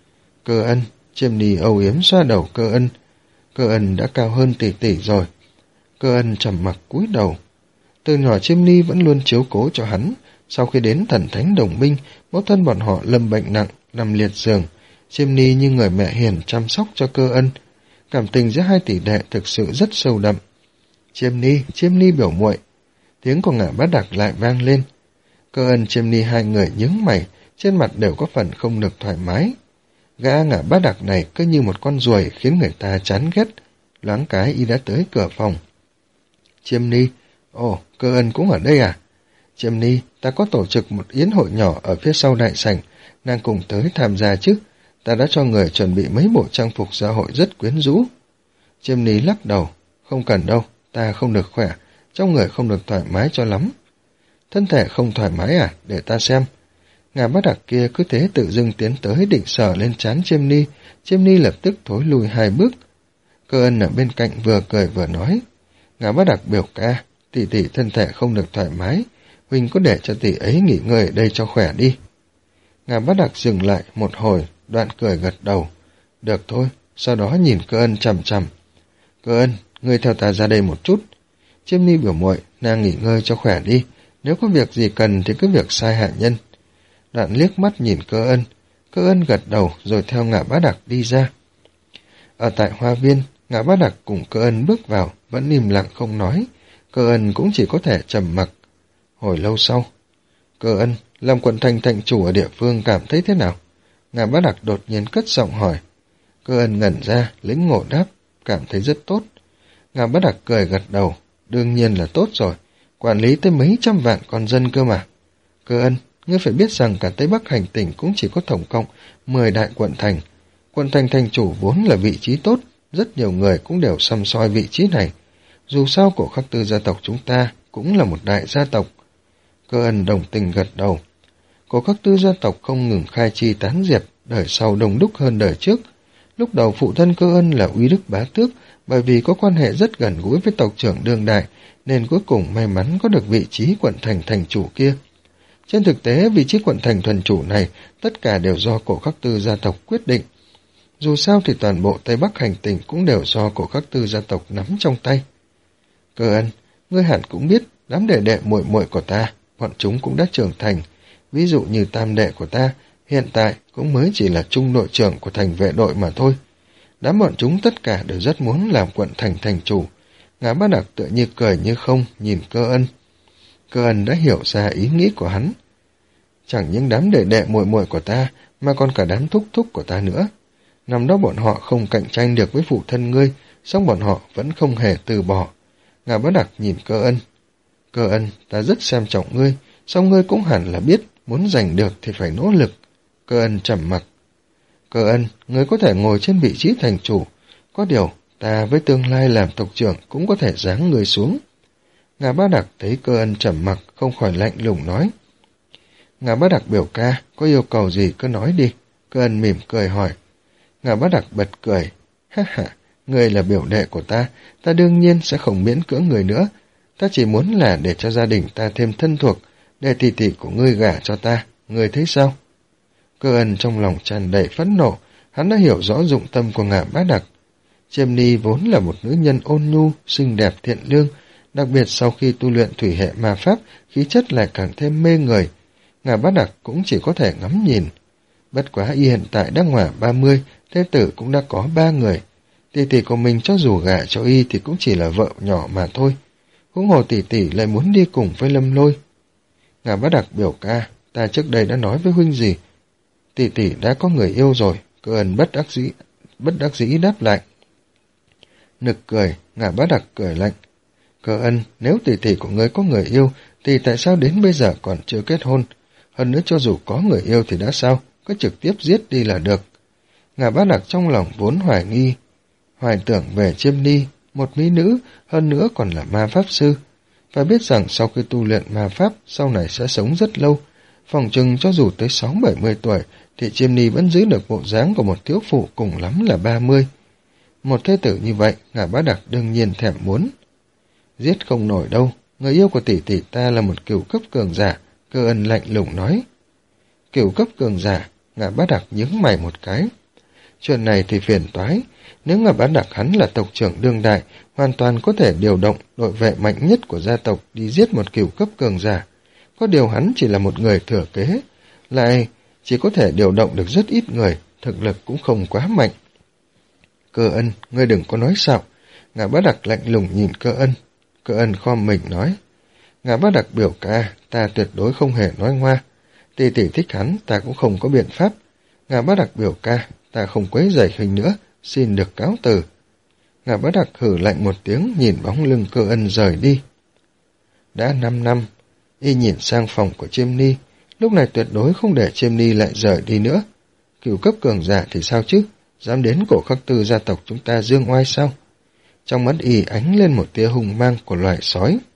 Cơ Ân, Chiêm Ni âu yếm xoa đầu Cơ Ân. Cơ Ân đã cao hơn tỷ tỷ rồi. Cơ Ân trầm mặc cúi đầu. Từ nhỏ Chiêm Ni vẫn luôn chiếu cố cho hắn. Sau khi đến thần thánh đồng minh, mẫu thân bọn họ lâm bệnh nặng, nằm liệt giường. Chiêm Ni như người mẹ hiền chăm sóc cho Cơ Ân. Cảm tình giữa hai tỷ đệ thực sự rất sâu đậm. Chiêm Ni, Chiêm Ni biểu muội. Tiếng của Ngả Bá Đặc lại vang lên. Cơ Ân, Chiêm Ni hai người nhướng mày, trên mặt đều có phần không được thoải mái. Gã Ngả Bá Đặc này cứ như một con ruồi khiến người ta chán ghét. Loáng cái y đã tới cửa phòng. Chiêm Ni, ồ, Cơ Ân cũng ở đây à? Chiêm Ni, ta có tổ chức một yến hội nhỏ ở phía sau đại sảnh, nàng cùng tới tham gia chứ? Ta đã cho người chuẩn bị mấy bộ trang phục xã hội rất quyến rũ. Chiêm Ni lắc đầu, không cần đâu, ta không được khỏe, trong người không được thoải mái cho lắm. Thân thể không thoải mái à? Để ta xem. Ngả Bá Đặc kia cứ thế tự dưng tiến tới định sờ lên trán Chiêm Ni, Chiêm Ni lập tức thối lùi hai bước. Cơ Ân ở bên cạnh vừa cười vừa nói. Ngả Bá Đặc biểu ca, tỷ tỷ thân thể không được thoải mái, huynh có để cho tỷ ấy nghỉ ngơi ở đây cho khỏe đi. Ngả Bá Đặc dừng lại một hồi, đoạn cười gật đầu. Được thôi, sau đó nhìn Cơ Ân chằm chằm. Cơ Ân, ngươi theo ta ra đây một chút. Chiêm Ni biểu muội, nàng nghỉ ngơi cho khỏe đi, nếu có việc gì cần thì cứ việc sai hạ nhân. Đoạn liếc mắt nhìn Cơ Ân, Cơ Ân gật đầu rồi theo Ngả Bá Đặc đi ra. Ở tại hoa viên, Ngả Bá Đặc cùng Cơ Ân bước vào, vẫn im lặng không nói, Cơ Ân cũng chỉ có thể trầm mặc. Hồi lâu sau, Cơ Ân, làm quận thành thành chủ ở địa phương cảm thấy thế nào? Ngả Bá Đặc đột nhiên cất giọng hỏi. Cơ Ân ngẩn ra, lĩnh ngộ đáp, cảm thấy rất tốt. Ngả Bá Đặc cười gật đầu, đương nhiên là tốt rồi, quản lý tới mấy trăm vạn con dân cơ mà. Cơ Ân, ngươi phải biết rằng cả Tây Bắc hành tỉnh cũng chỉ có tổng cộng mười đại quận thành. Quận thành thành chủ vốn là vị trí tốt, rất nhiều người cũng đều săm soi vị trí này. Dù sao Cổ Khắc Tư gia tộc chúng ta cũng là một đại gia tộc. Cơ Ân đồng tình gật đầu. Cổ Khắc Tư gia tộc không ngừng khai chi tán diệp, đời sau đông đúc hơn đời trước. Lúc đầu phụ thân Cơ Ân là Uy Đức Bá Tước, bởi vì có quan hệ rất gần gũi với tộc trưởng đương đại, nên cuối cùng may mắn có được vị trí quận thành thành chủ kia. Trên thực tế, vị trí quận thành thuần chủ này, tất cả đều do Cổ Khắc Tư gia tộc quyết định. Dù sao thì toàn bộ Tây Bắc hành tỉnh cũng đều do Cổ Khắc Tư gia tộc nắm trong tay. Cơ Ân, ngươi hẳn cũng biết, đám đệ đệ muội muội của ta, bọn chúng cũng đã trưởng thành. Ví dụ như tam đệ của ta, hiện tại cũng mới chỉ là trung đội trưởng của thành vệ đội mà thôi. Đám bọn chúng tất cả đều rất muốn làm quận thành thành chủ. Ngả Bá Đặc tựa như cười như không nhìn Cơ Ân. Cơ Ân đã hiểu ra ý nghĩ của hắn. Chẳng những đám đệ đệ muội muội của ta, mà còn cả đám thúc thúc của ta nữa. Năm đó bọn họ không cạnh tranh được với phụ thân ngươi, song bọn họ vẫn không hề từ bỏ. Ngả Bá Đặc nhìn Cơ Ân. Cơ Ân, ta rất xem trọng ngươi, song ngươi cũng hẳn là biết, muốn giành được thì phải nỗ lực. Cơ Ân trầm mặc. Cơ Ân, người có thể ngồi trên vị trí thành chủ, có điều ta với tương lai làm tộc trưởng cũng có thể giáng người xuống. Ngà Bá Đặc thấy Cơ Ân trầm mặc, không khỏi lạnh lùng nói. Ngà Bá Đặc biểu ca, có yêu cầu gì cứ nói đi. Cơ Ân mỉm cười hỏi. Ngà Bá Đặc bật cười. Ha ha, người là biểu đệ của ta, ta đương nhiên sẽ không miễn cưỡng người nữa. Ta chỉ muốn là để cho gia đình ta thêm thân thuộc, để tỷ tỷ của ngươi gả cho ta, ngươi thấy sao? Cơ Ân trong lòng tràn đầy phẫn nộ, hắn đã hiểu rõ dụng tâm của Ngà Bá Đặc. Chiêm Ni vốn là một nữ nhân ôn nhu, xinh đẹp thiện lương, đặc biệt sau khi tu luyện thủy hệ ma pháp, khí chất lại càng thêm mê người. Ngà Bá Đặc cũng chỉ có thể ngắm nhìn. Bất quá y hiện tại đang ngoài ba mươi, thế tử cũng đã có ba người. Tỷ tỷ của mình cho dù gả cho y thì cũng chỉ là vợ nhỏ mà thôi. Huống hồ tỷ tỷ lại muốn đi cùng với Lâm Lôi. Ngà Bá Đặc biểu ca, ta trước đây đã nói với huynh gì? Tỷ tỷ đã có người yêu rồi. Cơ Ân bất đắc dĩ, bất đắc dĩ đáp lại. Nực cười, Ngà Bá Đặc cười lạnh. Cơ Ân, nếu tỷ tỷ của ngươi có người yêu, thì tại sao đến bây giờ còn chưa kết hôn? Hơn nữa cho dù có người yêu thì đã sao, cứ trực tiếp giết đi là được. Ngà Bá Đặc trong lòng vốn hoài nghi, hoài tưởng về Chiêm Ni, một mỹ nữ, hơn nữa còn là ma pháp sư. Phải biết rằng sau khi tu luyện ma pháp, sau này sẽ sống rất lâu. Phòng chừng cho dù tới sáu bảy mươi tuổi, thì Chiêm Ni vẫn giữ được bộ dáng của một thiếu phụ cùng lắm là ba mươi. Một thế tử như vậy, Ngà Bá Đặc đương nhiên thèm muốn. Giết không nổi đâu, người yêu của tỷ tỷ ta là một cửu cấp cường giả, Cơ Ân lạnh lùng nói. Cửu cấp cường giả, Ngà Bá Đặc nhướng mày một cái. Chuyện này thì phiền toái, nếu Ngà Bá Đặc hắn là tộc trưởng đương đại, hoàn toàn có thể điều động đội vệ mạnh nhất của gia tộc đi giết một cửu cấp cường giả. Có điều hắn chỉ là một người thừa kế, lại chỉ có thể điều động được rất ít người, thực lực cũng không quá mạnh. Cơ Ân, ngươi đừng có nói xạo. Ngà Bá Đặc lạnh lùng nhìn Cơ Ân. Cơ Ân khom mình nói. Ngà Bá Đặc biểu ca, ta tuyệt đối không hề nói ngoa. Tỷ tỷ thích hắn, ta cũng không có biện pháp. Ngà Bá Đặc biểu ca, ta không quấy rầy huynh nữa, xin được cáo từ. Ngà Bá Đặc hử lạnh một tiếng, nhìn bóng lưng Cơ Ân rời đi. Đã năm năm, y nhìn sang phòng của Chiêm Ni, lúc này tuyệt đối không để Chiêm Ni lại rời đi nữa. Cửu cấp cường giả thì sao chứ, dám đến Cổ Khắc Tư gia tộc chúng ta dương oai sao? Trong mắt y ánh lên một tia hung mang của loài sói.